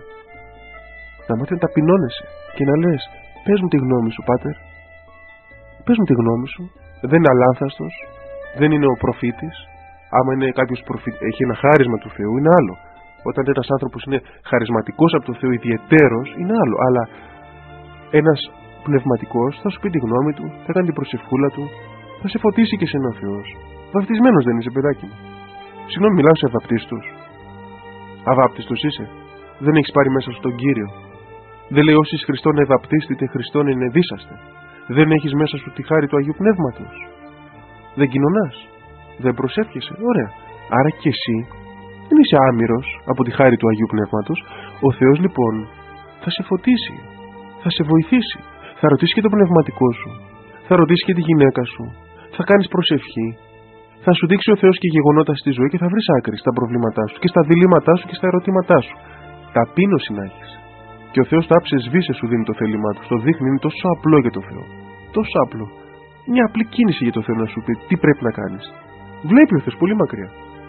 Να μάθει να ταπεινώνεσαι και να λες, πες μου τη γνώμη σου, πάτερ. Πες μου τη γνώμη σου. Δεν είναι αλάνθαστος, δεν είναι ο προφήτης. Άμα είναι κάποιος προφήτη, έχει ένα χάρισμα του Θεού, είναι άλλο. Όταν ένας άνθρωπος είναι χαρισματικός από το Θεό, ιδιαιτέρως, είναι άλλο. Αλλά ένας πνευματικός θα σου πει τη γνώμη του, θα κάνει την προσευχούλα του, θα σε φωτίσει και σένα ο Θεός. Βαπτισμένος δεν είσαι, παιδάκι μου? Συγγνώμη, μιλάω σε αβαπτίστους. Αβάπτιστος είσαι? Δεν έχεις πάρει μέσα σου τον Κύριο? Δεν λέει όσοι Χριστόν ευαπτίστητε, Χριστόν ενεδίσαστε? Δεν έχεις μέσα σου τη χάρη του Αγίου Πνεύματος? Δεν κοινωνάς? Δεν προσεύχεσαι? Ωραία. Άρα και εσύ δεν είσαι άμυρος από τη χάρη του Αγίου Πνεύματος. Ο Θεός λοιπόν θα σε φωτίσει, θα σε βοηθήσει, θα ρωτήσει και το πνευματικό σου, θα ρωτήσει και τη γυναίκα σου, θα κάνεις προσευχή, θα σου δείξει ο Θεός και γεγονότα στη ζωή και θα βρεις άκρη στα προβλήματά σου και στα διλήμματά σου και στα ερωτήματά σου. Ταπείνωση να έχεις. Και ο Θεός το άψε σβήσε σου δίνει το θέλημά του. Στο δείχνει, είναι τόσο απλό για το Θεό. Τόσο απλό. Μια απλή κίνηση για το Θεό να σου πει τι πρέπει να κάνεις. Βλέπει ο Θεός πολύ μακριά.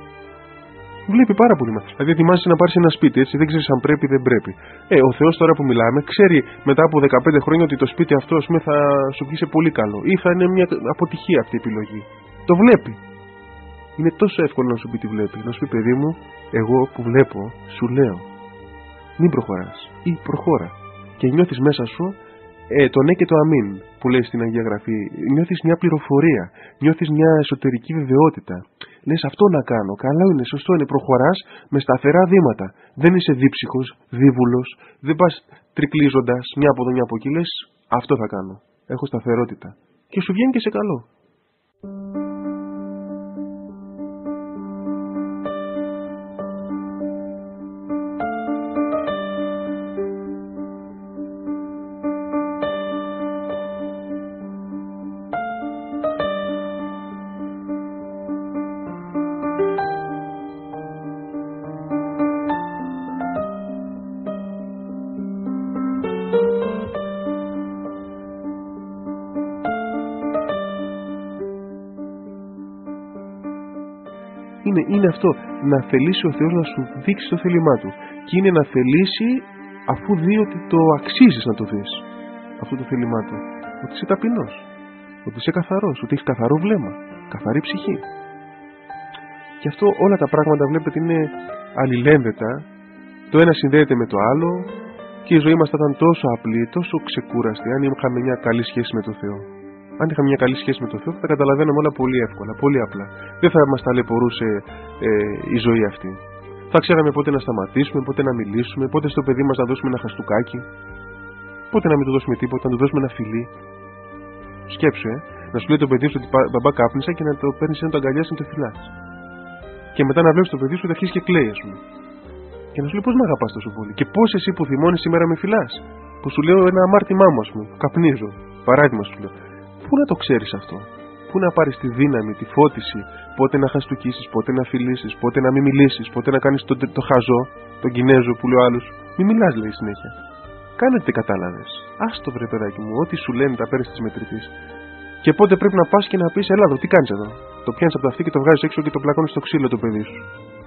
Βλέπει πάρα πολύ μακριά. Δηλαδή, ετοιμάζεσαι να πάρεις ένα σπίτι, έτσι, δεν ξέρεις αν πρέπει ή δεν πρέπει. Ε, ο Θεός τώρα που μιλάμε ξέρει μετά από δεκαπέντε χρόνια ότι το σπίτι αυτό, ας πούμε, θα σου βγει σε πολύ καλό ή θα είναι μια αποτυχία αυτή η επιλογή. Το βλέπει. Είναι τόσο εύκολο να σου πει τι βλέπει. Να σου πει, παιδί μου, εγώ που βλέπω, σου λέω, μην προχωράς ή προχώρα. Και νιώθεις μέσα σου ε, το ναι και το αμήν που λέει στην Αγία Γραφή. Νιώθεις μια πληροφορία, νιώθεις μια εσωτερική βεβαιότητα. Λες αυτό να κάνω, καλό είναι, σωστό είναι, προχωράς με σταθερά βήματα. Δεν είσαι δίψυχος, δίβουλος, δεν πας τρικλίζοντας μια από εδώ μια από εκεί. Λες αυτό θα κάνω, έχω σταθερότητα. Και σου βγαίνει και σε καλό. είναι, είναι αυτό, να θελήσει ο Θεός να σου δείξει το θέλημά Του. Και είναι να θελήσει αφού δει ότι το αξίζεις να το δεις αυτό το θέλημά Του. Ότι είσαι ταπεινός, ότι είσαι καθαρός, ότι έχεις καθαρό βλέμμα, καθαρή ψυχή. Και αυτό όλα τα πράγματα βλέπετε είναι αλληλένδετα. Το ένα συνδέεται με το άλλο και η ζωή μας θα ήταν τόσο απλή, τόσο ξεκούραστη αν είχαμε μια καλή σχέση με τον Θεό. Αν είχαμε μια καλή σχέση με τον Θεό θα τα καταλαβαίναμε όλα πολύ εύκολα, πολύ απλά. Δεν θα μας ταλαιπωρούσε ε, η ζωή αυτή. Θα ξέραμε πότε να σταματήσουμε, πότε να μιλήσουμε, πότε στο παιδί μας να δώσουμε ένα χαστούκάκι, πότε να μην του δώσουμε τίποτα, να του δώσουμε ένα φιλί. Σκέψου, ε, να σου λέει το παιδί σου ότι μπαμπά κάπνισα και να το παίρνει να το αγκαλιάσει και να το φυλάς. Και μετά να βλέπει το παιδί σου ότι αρχίζει και κλαίει, α πούμε. Και να σου λέει πώς με αγαπάς τόσο πολύ. Και πώς εσύ που θυμώνεις σήμερα με φυλάς. Που σου λέω ένα αμάρτημά μου, α πούμε. Καπνίζω. Παράδειγμα σου λέω. Πού να το ξέρεις αυτό. Πού να πάρεις τη δύναμη, τη φώτιση. Πότε να χαστούκίσεις, πότε να φιλήσεις, πότε να μην μιλήσεις, πότε να κάνεις το, το χαζό, τον Κινέζο που λέει ο άλλος. Μην μιλάς, λέει συνέχεια. Κάνε τι κατάλαβες. Άστο βρε παιδάκι μου, ό,τι σου λένε τα παίρνεις της μετρητής. Και πότε πρέπει να πας και να πεις, Ελλάδο, τι κάνεις εδώ. Το πιάνεις από το αυτί και το βγάζεις έξω και το πλακώνεις στο ξύλο το παιδί σου.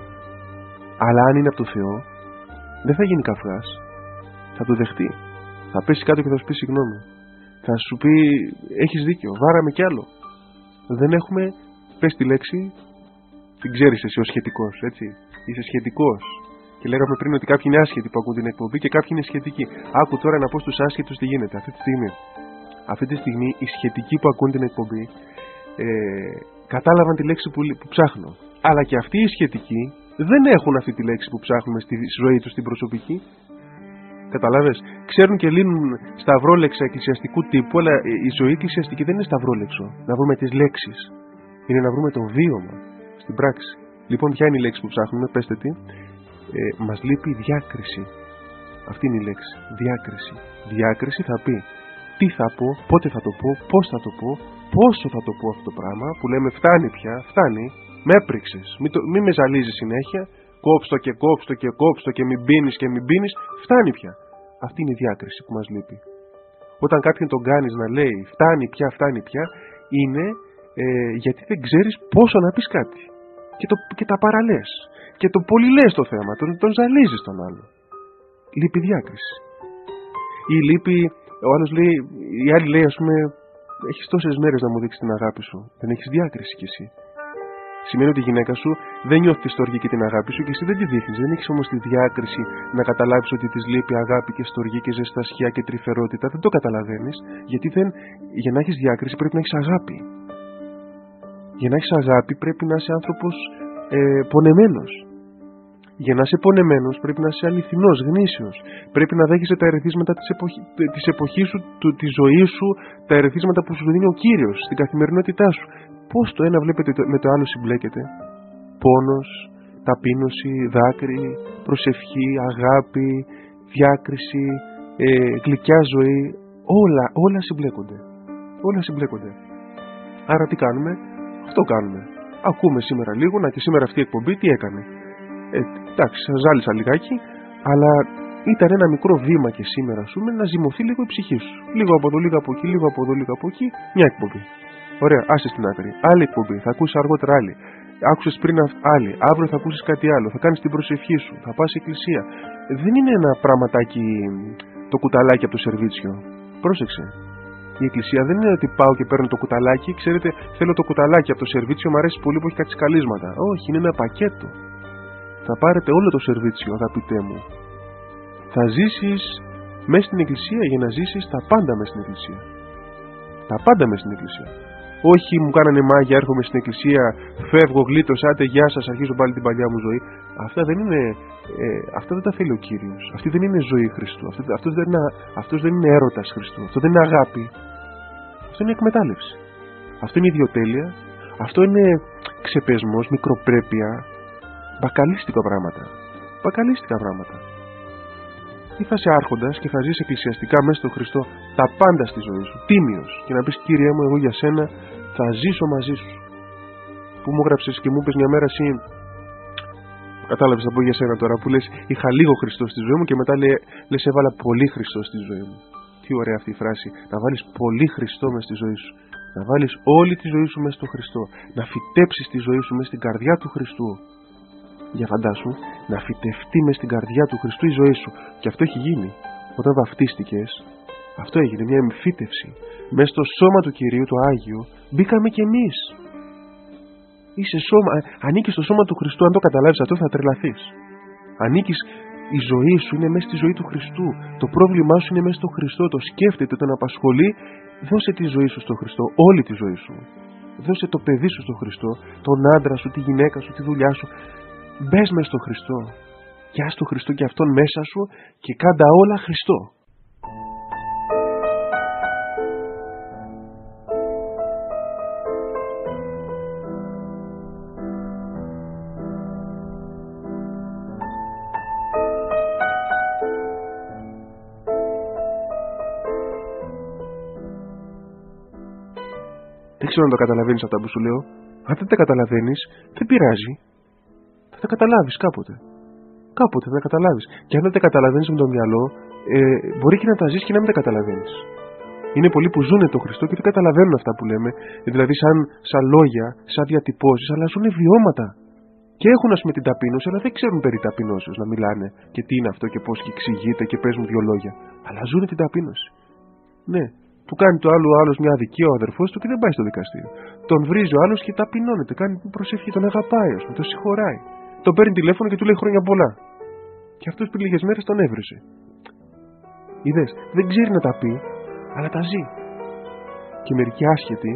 Αλλά αν είναι από το Θεό, δεν θα γίνει καυγάς. Θα το δεχτεί. Θα πέσει κάτω και θα σου πει συγγνώμη. Θα σου πει, έχεις δίκιο, βάραμε κι άλλο. Δεν έχουμε, πες τη λέξη, την ξέρεις εσύ ως σχετικός, έτσι. Είσαι σχετικός. Και λέγαμε πριν ότι κάποιοι είναι άσχετοι που ακούν την εκπομπή και κάποιοι είναι σχετικοί. Άκου τώρα να πω στους άσχετους τι γίνεται αυτή τη στιγμή. Αυτή τη στιγμή οι σχετικοί που ακούν την εκπομπή ε, κατάλαβαν τη λέξη που, που ψάχνω. Αλλά και αυτοί οι σχετικοί δεν έχουν αυτή τη λέξη που ψάχνουμε στη ζωή τους, στην προσωπική. Καταλάβες, ξέρουν και λύνουν σταυρόλεξα εκκλησιαστικού τύπου, αλλά η ζωή εκκλησιαστική δεν είναι σταυρόλεξο. Να βρούμε τις λέξεις. Είναι να βρούμε το βίωμα στην πράξη. Λοιπόν, ποια είναι η λέξη που ψάχνουμε, πέστε τι. Ε, μας λείπει διάκριση. Αυτή είναι η λέξη. Διάκριση. Διάκριση θα πει τι θα πω, πότε θα το πω, πώς θα το πω, πόσο θα το πω αυτό το πράγμα που λέμε φτάνει πια, φτάνει, με έπριξες, μην, μην με ζαλίζεις συνέχεια, κόψτο και κόψτο και κόψτο και μην πίνεις και μην πίνεις, φτάνει πια. Αυτή είναι η διάκριση που μας λείπει. Όταν κάποιον τον κάνεις να λέει φτάνει πια, φτάνει πια, είναι ε, γιατί δεν ξέρεις πόσο να πεις κάτι. Και, το, και τα παραλές. Και το πολυλές το θέμα, τον, τον ζαλίζεις τον άλλο. Λείπει διάκριση. Ή λείπει, ο άλλος λέει, η άλλη λέει ας πούμε, έχεις τόσες μέρες να μου δείξεις την αγάπη σου. Δεν έχεις διάκριση κι εσύ. Σημαίνει ότι η γυναίκα σου δεν νιώθει τη στοργή και την αγάπη σου και εσύ δεν τη δείχνεις. Δεν έχεις όμως τη διάκριση να καταλάβεις ότι της λείπει αγάπη και στοργή και ζεστασιά και τρυφερότητα. Δεν το καταλαβαίνεις, γιατί δεν, για να έχεις διάκριση πρέπει να έχεις αγάπη. Για να έχεις αγάπη πρέπει να είσαι άνθρωπος ε, πονεμένος. Για να είσαι πονεμένος πρέπει να είσαι αληθινός, γνήσιος. Πρέπει να δέχεσαι τα ερεθίσματα της, εποχή, της εποχής σου, του, της ζωής σου, τα ερεθίσματα που σου δίνει ο Κύριος στην καθημερινότητά σου. Πώς το ένα βλέπετε με το άλλο συμπλέκεται. Πόνος, ταπείνωση, δάκρυ, προσευχή, αγάπη, διάκριση, ε, γλυκιά ζωή. Όλα, όλα συμπλέκονται. Όλα συμπλέκονται. Άρα τι κάνουμε? Αυτό κάνουμε. Ακούμε σήμερα λίγο, να και σήμερα αυτή η εκπομπή τι έκανε. Ε, εντάξει, σας ζάλισα λιγάκι, αλλά ήταν ένα μικρό βήμα και σήμερα σου να ζυμωθεί λίγο η ψυχή σου. Λίγο από εδώ, λίγο από εκεί, λίγο από εδώ, λίγο από εκεί, μια εκπομπή. Ωραία, άσε στην άκρη. Άλλη εκπομπή, θα ακούσεις αργότερα άλλη. Άκουσες πριν άλλη, αύριο θα ακούσεις κάτι άλλο. Θα κάνεις την προσευχή σου, θα πας εκκλησία. Δεν είναι ένα πραγματάκι το κουταλάκι από το σερβίτσιο. Πρόσεξε. Η εκκλησία δεν είναι ότι πάω και παίρνω το κουταλάκι, ξέρετε, θέλω το κουταλάκι από το σερβίτσιο, μου αρέσει πολύ που έχει κάτι σκαλίσματα. Όχι, είναι ένα πακέτο. Θα πάρετε όλο το σερβίτσιο, αγαπητέ μου. Θα ζήσεις μέσα στην εκκλησία για να ζήσεις τα πάντα μέσα στην εκκλησία. Τα πάντα μέσα στην εκκλησία. Όχι μου κάνανε μάγια, έρχομαι στην εκκλησία, φεύγω, γλίτωσα, άτε γεια σας, αρχίζω πάλι την παλιά μου ζωή. Αυτά δεν είναι, ε, αυτά δεν τα θέλει ο Κύριος. Αυτή δεν είναι ζωή Χριστού. Αυτό, αυτός, δεν είναι, αυτός δεν είναι έρωτας Χριστού. Αυτό δεν είναι αγάπη. Αυτό είναι εκμετάλλευση. Αυτό είναι ιδιοτέλεια. Αυτό είναι ξεπεσμός, μικροπρέπεια. Μπακαλίστικα πράγματα. Μπακαλίστικα πράγματα. Ή θα είσαι άρχοντας και θα ζεις εκκλησιαστικά μέσα στον Χριστό τα πάντα στη ζωή σου. Τίμιος. Και να πεις Κύριε μου, εγώ για σένα θα ζήσω μαζί σου. Που μου έγραψες και μου είπες μια μέρα εσύ. Κατάλαβες, θα πω για σένα τώρα που λες είχα λίγο Χριστό στη ζωή μου και μετά λες, λες έβαλα πολύ Χριστό στη ζωή μου. Τι ωραία αυτή η φράση. Να βάλεις πολύ Χριστό μες στη ζωή σου. Να βάλεις όλη τη ζωή σου μέσα στο Χριστό. Να φυτέψεις τη ζωή σου μέσα στην καρδιά του Χριστού. Για φαντάσου, να φυτευτεί μέσα στην καρδιά του Χριστού η ζωή σου. Και αυτό έχει γίνει. Όταν βαφτίστηκες, αυτό έγινε, μια εμφύτευση. Μέσα στο σώμα του Κυρίου, το Άγιο, μπήκαμε κι εμείς. Είσαι σώμα, ανήκεις στο σώμα του Χριστού. Αν το καταλάβεις αυτό, θα τρελαθείς. Ανήκεις, η ζωή σου είναι μέσα στη ζωή του Χριστού. Το πρόβλημά σου είναι μέσα στο Χριστό. Το σκέφτεται, τον απασχολεί. Δώσε τη ζωή σου στο Χριστό, όλη τη ζωή σου. Δώσε το παιδί σου στο Χριστό, τον άντρα σου, τη γυναίκα σου, τη δουλειά σου. Μπες μέσα στο Χριστό. Και ας το Χριστό και αυτόν μέσα σου και κάντα όλα Χριστό. Δεν ξέρω αν το καταλαβαίνεις αυτά που σου λέω. Αν δεν τα καταλαβαίνεις, δεν πειράζει. Θα τα καταλάβεις κάποτε. Κάποτε θα τα καταλάβεις. Και αν δεν τα καταλαβαίνεις με το μυαλό, ε, μπορεί και να τα ζεις και να μην τα καταλαβαίνεις. Είναι πολλοί που ζουν το Χριστό και δεν καταλαβαίνουν αυτά που λέμε. Δηλαδή, σαν, σαν λόγια, σαν διατυπώσεις, αλλά ζουν βιώματα. Και έχουν, ας πούμε, την ταπείνωση, αλλά δεν ξέρουν περί ταπεινώσεως να μιλάνε και τι είναι αυτό και πώς και εξηγείται και παίζουν δύο λόγια. Αλλά ζουν την ταπείνωση. Ναι. Του κάνει το άλλο άλλος μια αδικία ο αδερφός του και δεν πάει στο δικαστήριο. Τον βρίζει ο άλλος και ταπεινώνεται. Κάνει την προσευχή, τον αγαπάει, ας πούμε, τον συγχωράει. Τον παίρνει τηλέφωνο και του λέει χρόνια πολλά. Και αυτός πριν λίγες μέρες τον έβρισε. Είδες, δεν ξέρει να τα πει, αλλά τα ζει. Και μερικοί άσχετοι,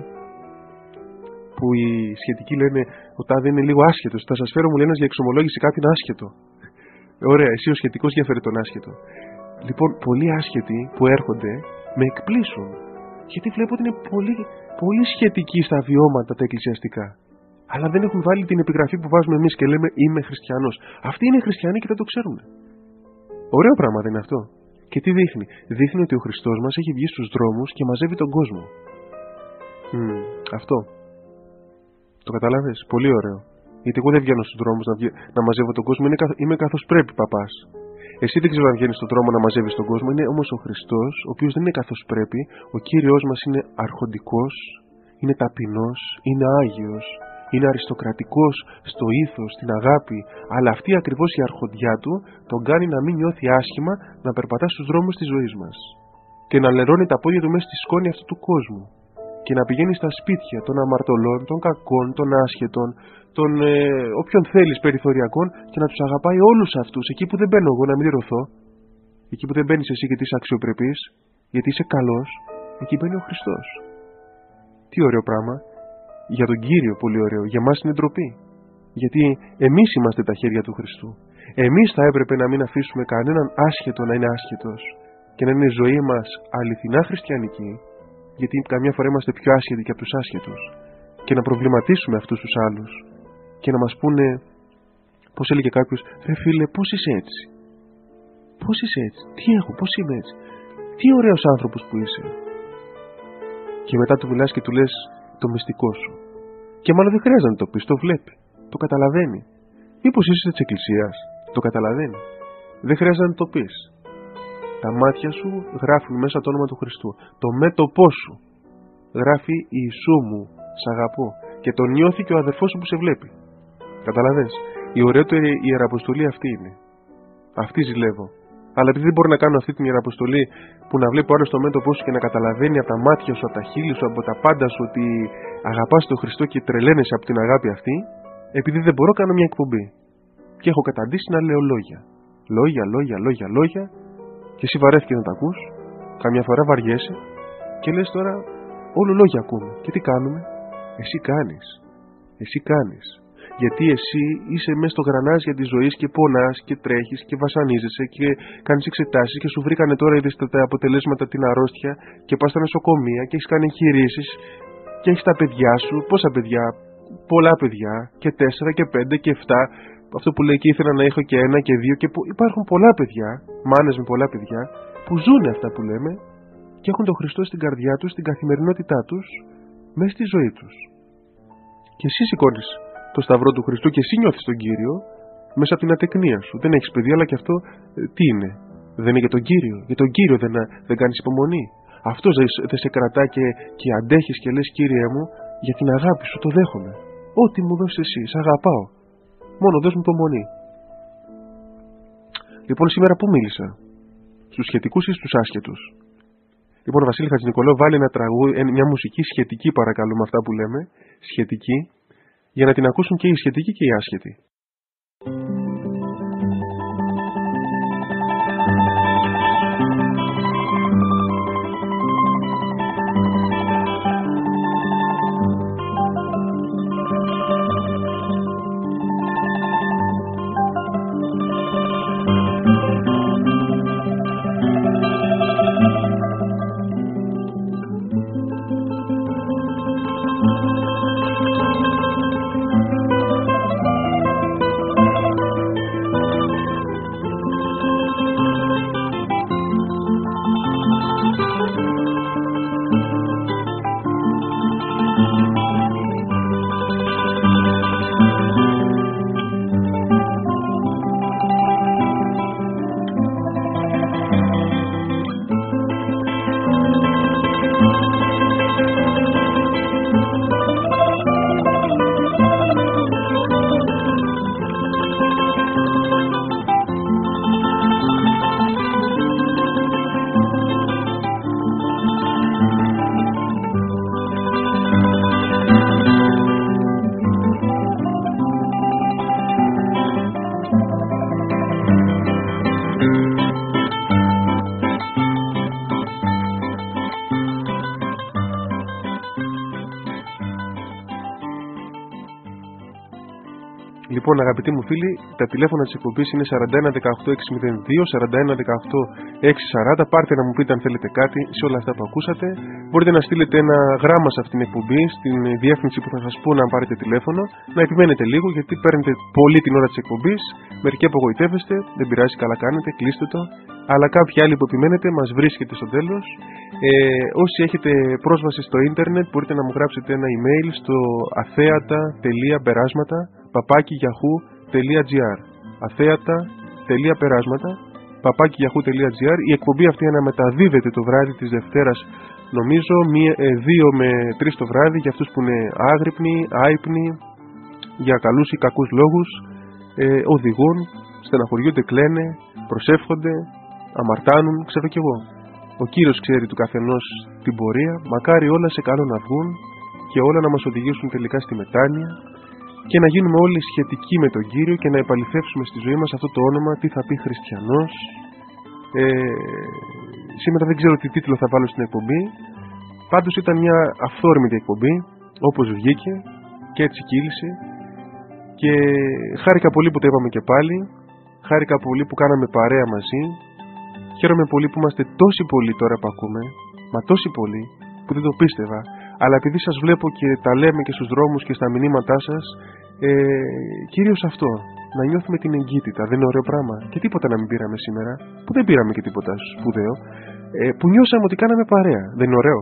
που οι σχετικοί λένε ο τάδε είναι λίγο άσχετος. Θα σας φέρω, μου λένε, για εξομολόγηση κάποιον άσχετο. Ωραία, εσύ ο σχετικός για φέρε τον άσχετο. Λοιπόν, πολλοί άσχετοι που έρχονται με εκπλήσουν. Γιατί βλέπω ότι είναι πολύ, πολύ σχετικοί στα βιώματα τα εκκλησιαστικά. Αλλά δεν έχουν βάλει την επιγραφή που βάζουμε εμείς και λέμε είμαι χριστιανός. Αυτοί είναι χριστιανοί και δεν το ξέρουν. Ωραίο πράγμα δεν είναι αυτό. Και τι δείχνει? Δείχνει ότι ο Χριστός μας έχει βγει στους δρόμους και μαζεύει τον κόσμο. Mm, αυτό. Το καταλάβες? Πολύ ωραίο. Γιατί εγώ δεν βγαίνω στους δρόμους να, βγα... να μαζεύω τον κόσμο. Είμαι, είμαι καθώς πρέπει παπάς. Εσύ δεν ξέρω αν βγαίνεις στον δρόμο να μαζεύεις τον κόσμο. Είναι όμως ο Χριστός, ο οποίος δεν είναι καθώς πρέπει. Ο Κύριος μας είναι αρχοντικός, είναι ταπεινός, είναι Άγιος, είναι αριστοκρατικός στο ήθος, στην αγάπη. Αλλά αυτή ακριβώς η αρχοντιά του τον κάνει να μην νιώθει άσχημα να περπατά στους δρόμους της ζωής μας. Και να λερώνει τα πόδια του μέσα στη σκόνη αυτού του κόσμου. Και να πηγαίνει στα σπίτια των αμαρτωλών, των κακών, των άσχετων, των ε, όποιον θέλεις περιθωριακών και να τους αγαπάει όλους αυτούς. Εκεί που δεν μπαίνω εγώ να μην λυρωθώ, εκεί που δεν μπαίνεις εσύ γιατί είσαι αξιοπρεπής, γιατί είσαι καλός, εκεί μπαίνει ο Χριστός. Τι ωραίο πράγμα. Για τον Κύριο πολύ ωραίο. Για μας είναι ντροπή. Γιατί εμείς είμαστε τα χέρια του Χριστού. Εμείς θα έπρεπε να μην αφήσουμε κανέναν άσχετο να είναι άσχετος και να είναι η ζωή μας αληθινά χριστιανική. Γιατί καμιά φορά είμαστε πιο άσχετοι και από τους άσχετους. Και να προβληματίσουμε αυτούς τους άλλους. Και να μας πούνε, πώς έλεγε κάποιος, ρε φίλε, πώς είσαι έτσι? Πώς είσαι έτσι? Τι έχω, πώς είμαι έτσι? Τι ωραίος άνθρωπος που είσαι. Και μετά του μιλάς και του λες το μυστικό σου. Και μάλλον δεν χρειάζεται να το πεις, το βλέπει. Το καταλαβαίνει. Μήπως είσαι της Εκκλησίας? Το καταλαβαίνει. Δεν χρειάζεται να το πεις. Τα μάτια σου γράφουν μέσα το όνομα του Χριστού. Το μέτωπό σου γράφει Ιησού μου, σ' αγαπώ. Και τον νιώθει και ο αδερφός σου που σε βλέπει. Καταλαβαίνεις. Η ωραίτερη ιεραποστολή αυτή είναι. Αυτή ζηλεύω. Αλλά επειδή δεν μπορώ να κάνω αυτή την ιεραποστολή που να βλέπω άλλο στο μέτωπό σου και να καταλαβαίνει από τα μάτια σου, από τα χείλη σου, από τα πάντα σου ότι αγαπάς τον Χριστό και τρελαίνεσαι από την αγάπη αυτή, επειδή δεν μπορώ, κάνω μια εκπομπή. Και έχω καταντήσει να λέω λόγια. Λόγια, λόγια, λόγια, λόγια. Και εσύ βαρέθηκες να τα ακούς. Καμιά φορά βαριέσαι. Και λες τώρα, όλο λόγια ακούμε. Και τι κάνουμε? Εσύ κάνεις. Εσύ κάνεις. Γιατί εσύ είσαι μέσα στο γρανάζι της ζωής και πονάς και τρέχεις και βασανίζεσαι και κάνεις εξετάσεις και σου βρήκανε τώρα είδες τα αποτελέσματα την αρρώστια και πας στα νοσοκομεία και έχεις κάνει εγχειρήσεις και έχεις τα παιδιά σου. Πόσα παιδιά? Πολλά παιδιά. Και τέσσερα και πέντε και εφτά. Αυτό που λέει και ήθελα να έχω και ένα και δύο. Και υπάρχουν πολλά παιδιά, μάνες με πολλά παιδιά, που ζουν αυτά που λέμε και έχουν τον Χριστό στην καρδιά τους, στην καθημερινότητά τους, μέσα στη ζωή τους. Και εσύ σηκώνεις το σταυρό του Χριστού και εσύ νιώθεις τον Κύριο μέσα από την ατεκνία σου. Δεν έχεις παιδί, αλλά και αυτό ε, τι είναι? Δεν είναι για τον Κύριο. Για τον Κύριο δεν, δεν κάνεις υπομονή. αυτός δεν σε κρατά και, και αντέχεις και λες, Κύριε μου, για την αγάπη σου το δέχομαι. Ό,τι μου δώσεις εσύ, σ' αγαπάω. Μόνο δώσ' μου υπομονή. Λοιπόν, σήμερα πού μίλησα? Στους σχετικούς ή στους άσχετους? Λοιπόν, ο Βασίλη Χατζηνικολάου βάλει ένα τραγούδι, μια μουσική σχετική, παρακαλώ, με αυτά που λέμε, σχετική, για να την ακούσουν και οι σχετικοί και οι άσχετοι. Λοιπόν, αγαπητοί μου φίλοι, τα τηλέφωνα της εκπομπής είναι σαράντα ένα δεκαοκτώ έξι μηδέν δύο, σαράντα ένα δεκαοκτώ έξι σαράντα. Πάρτε να μου πείτε αν θέλετε κάτι σε όλα αυτά που ακούσατε. Μπορείτε να στείλετε ένα γράμμα σε αυτήν την εκπομπή, στην διεύθυνση που θα σας πω να πάρετε τηλέφωνο. Να επιμένετε λίγο, γιατί παίρνετε πολύ την ώρα της εκπομπής. Μερικοί απογοητεύεστε, δεν πειράζει, καλά κάνετε, κλείστε το. Αλλά κάποιοι άλλοι που επιμένετε μας βρίσκετε στο τέλος. Ε, όσοι έχετε πρόσβαση στο ίντερνετ, μπορείτε να μου γράψετε ένα email στο αθέατα τελεία περάσματα παπάκι γιαχού τελεία τζι άρ. αθέατα τελεία περάσματα παπάκι γιαχού τελεία τζι άρ. Η εκπομπή αυτή αναμεταδίδεται το βράδυ της Δευτέρας, νομίζω δύο με τρεις το βράδυ, για αυτούς που είναι άγρυπνοι, άυπνοι, για καλούς ή κακούς λόγους, ε, οδηγούν, στεναχωριούνται, κλαίνε, προσεύχονται, αμαρτάνουν, ξέρω κι εγώ. Ο Κύριος ξέρει του καθενός την πορεία, μακάρι όλα σε καλό να βγουν και όλα να μας οδηγήσουν τελικά στη μετάνοια και να γίνουμε όλοι σχετικοί με τον Κύριο και να επαληθεύσουμε στη ζωή μας αυτό το όνομα, τι θα πει χριστιανός. Ε, σήμερα δεν ξέρω τι τίτλο θα βάλω στην εκπομπή, πάντως ήταν μια αυθόρμητη εκπομπή, όπως βγήκε και έτσι κύλησε, και χάρηκα πολύ που το είπαμε και πάλι, χάρηκα πολύ που κάναμε παρέα μαζί. Χαίρομαι πολύ που είμαστε τόσοι πολλοί τώρα που ακούμε, μα τόσοι πολλοί που δεν το πίστευα, αλλά επειδή σας βλέπω και τα λέμε και στους δρόμους και στα μηνύματά σας, ε, κυρίως αυτό, να νιώθουμε την εγκύτητα, δεν είναι ωραίο πράγμα? Και τίποτα να μην πήραμε σήμερα, που δεν πήραμε και τίποτα σπουδαίο, ε, που νιώσαμε ότι κάναμε παρέα, δεν είναι ωραίο?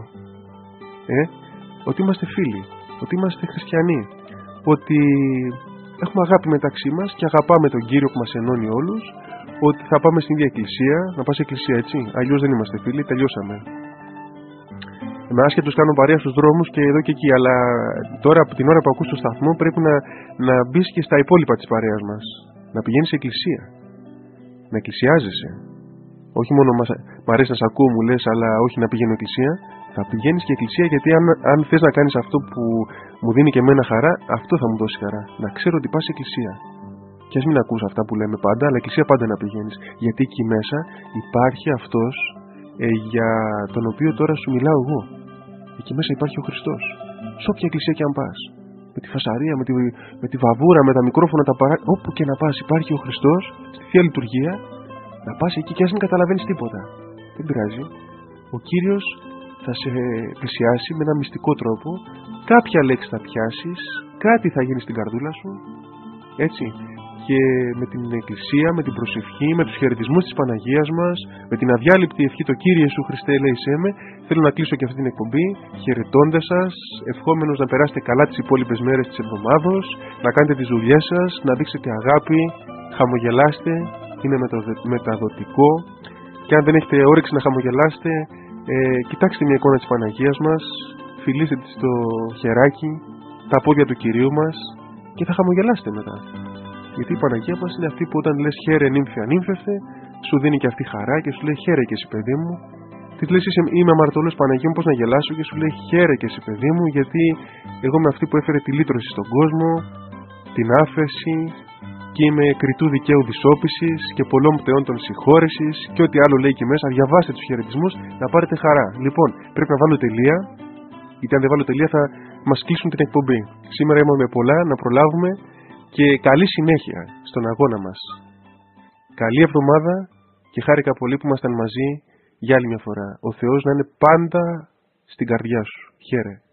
Ε, ότι είμαστε φίλοι, ότι είμαστε χριστιανοί, ότι έχουμε αγάπη μεταξύ μας και αγαπάμε τον Κύριο που μας ενώνει όλους, ότι θα πάμε στην ίδια εκκλησία, να πας εκκλησία έτσι, αλλιώς δεν είμαστε φίλοι, τελειώσαμε. Με άσχετος κάνω παρέα στους δρόμους και εδώ και εκεί, αλλά τώρα από την ώρα που ακούς το σταθμό πρέπει να, να μπεις και στα υπόλοιπα της παρέας μας. Να πηγαίνεις σε εκκλησία, να εκκλησιάζεσαι. Όχι μόνο μας, μ' αρέσει να σ' ακούω, μου λες, αλλά όχι να πηγαίνω εκκλησία. Θα πηγαίνεις και εκκλησία, γιατί αν, αν θες να κάνεις αυτό που μου δίνει και εμένα χαρά, αυτό θα μου δώσει χαρά. Να ξέρω ότι πας σε εκκλησία. Και ας μην ακούς αυτά που λέμε πάντα, αλλά εκκλησία πάντα να πηγαίνεις. Γιατί εκεί μέσα υπάρχει αυτός ε, για τον οποίο τώρα σου μιλάω εγώ. Εκεί μέσα υπάρχει ο Χριστός. Σε όποια εκκλησία και αν πας. Με τη φασαρία, με τη, με τη βαβούρα, με τα μικρόφωνα, τα παρά... όπου και να πας υπάρχει ο Χριστός, στη Θεία Λειτουργία. Να πας εκεί και ας μην καταλαβαίνεις τίποτα. Δεν πειράζει. Ο Κύριος θα σε πλησιάσει με ένα μυστικό τρόπο. Κάποια λέξη θα πιάσεις, κάτι θα γίνει στην καρδούλα σου. Έτσι. Και με την εκκλησία, με την προσευχή, με τους χαιρετισμούς της Παναγίας μας, με την αδιάλειπτη ευχή το Κύριε Ιησού Χριστέ ελέησέ με, θέλω να κλείσω και αυτή την εκπομπή χαιρετώντας σας, ευχόμενος να περάσετε καλά τις υπόλοιπες μέρες της εβδομάδος, να κάνετε τις δουλειές σας, να δείξετε αγάπη, χαμογελάστε, είναι μεταδοτικό, και αν δεν έχετε όρεξη να χαμογελάσετε, Ε, κοιτάξτε μια εικόνα της Παναγίας μας, φιλήστε της το χεράκι, τα πόδια του Κυρίου μας και θα χαμογελάσετε μετά. Γιατί η Παναγία μας είναι αυτή που όταν λες χαίρε νύμφη ανύμφευτε, σου δίνει και αυτή χαρά και σου λέει χαίρε και εσύ παιδί μου. Της λες είμαι αμαρτωλός Παναγία μου, πώς να γελάσω, και σου λέει χαίρε και εσύ παιδί μου, γιατί εγώ είμαι αυτή που έφερε τη λύτρωση στον κόσμο, την άφεση, και είμαι κριτού δικαίου δυσόπισης και πολλών πτεών των συγχώρεσης και ό,τι άλλο λέει εκεί μέσα. Διαβάστε τους χαιρετισμούς να πάρετε χαρά. Λοιπόν, πρέπει να βάλω τελεία, γιατί αν δεν βάλω τελεία θα μας κλείσουν την εκπομπή. Σήμερα είμαστε πολλά να προλάβουμε και καλή συνέχεια στον αγώνα μας. Καλή εβδομάδα και χάρηκα πολύ που ήμασταν μαζί για άλλη μια φορά. Ο Θεός να είναι πάντα στην καρδιά σου. Χαίρε.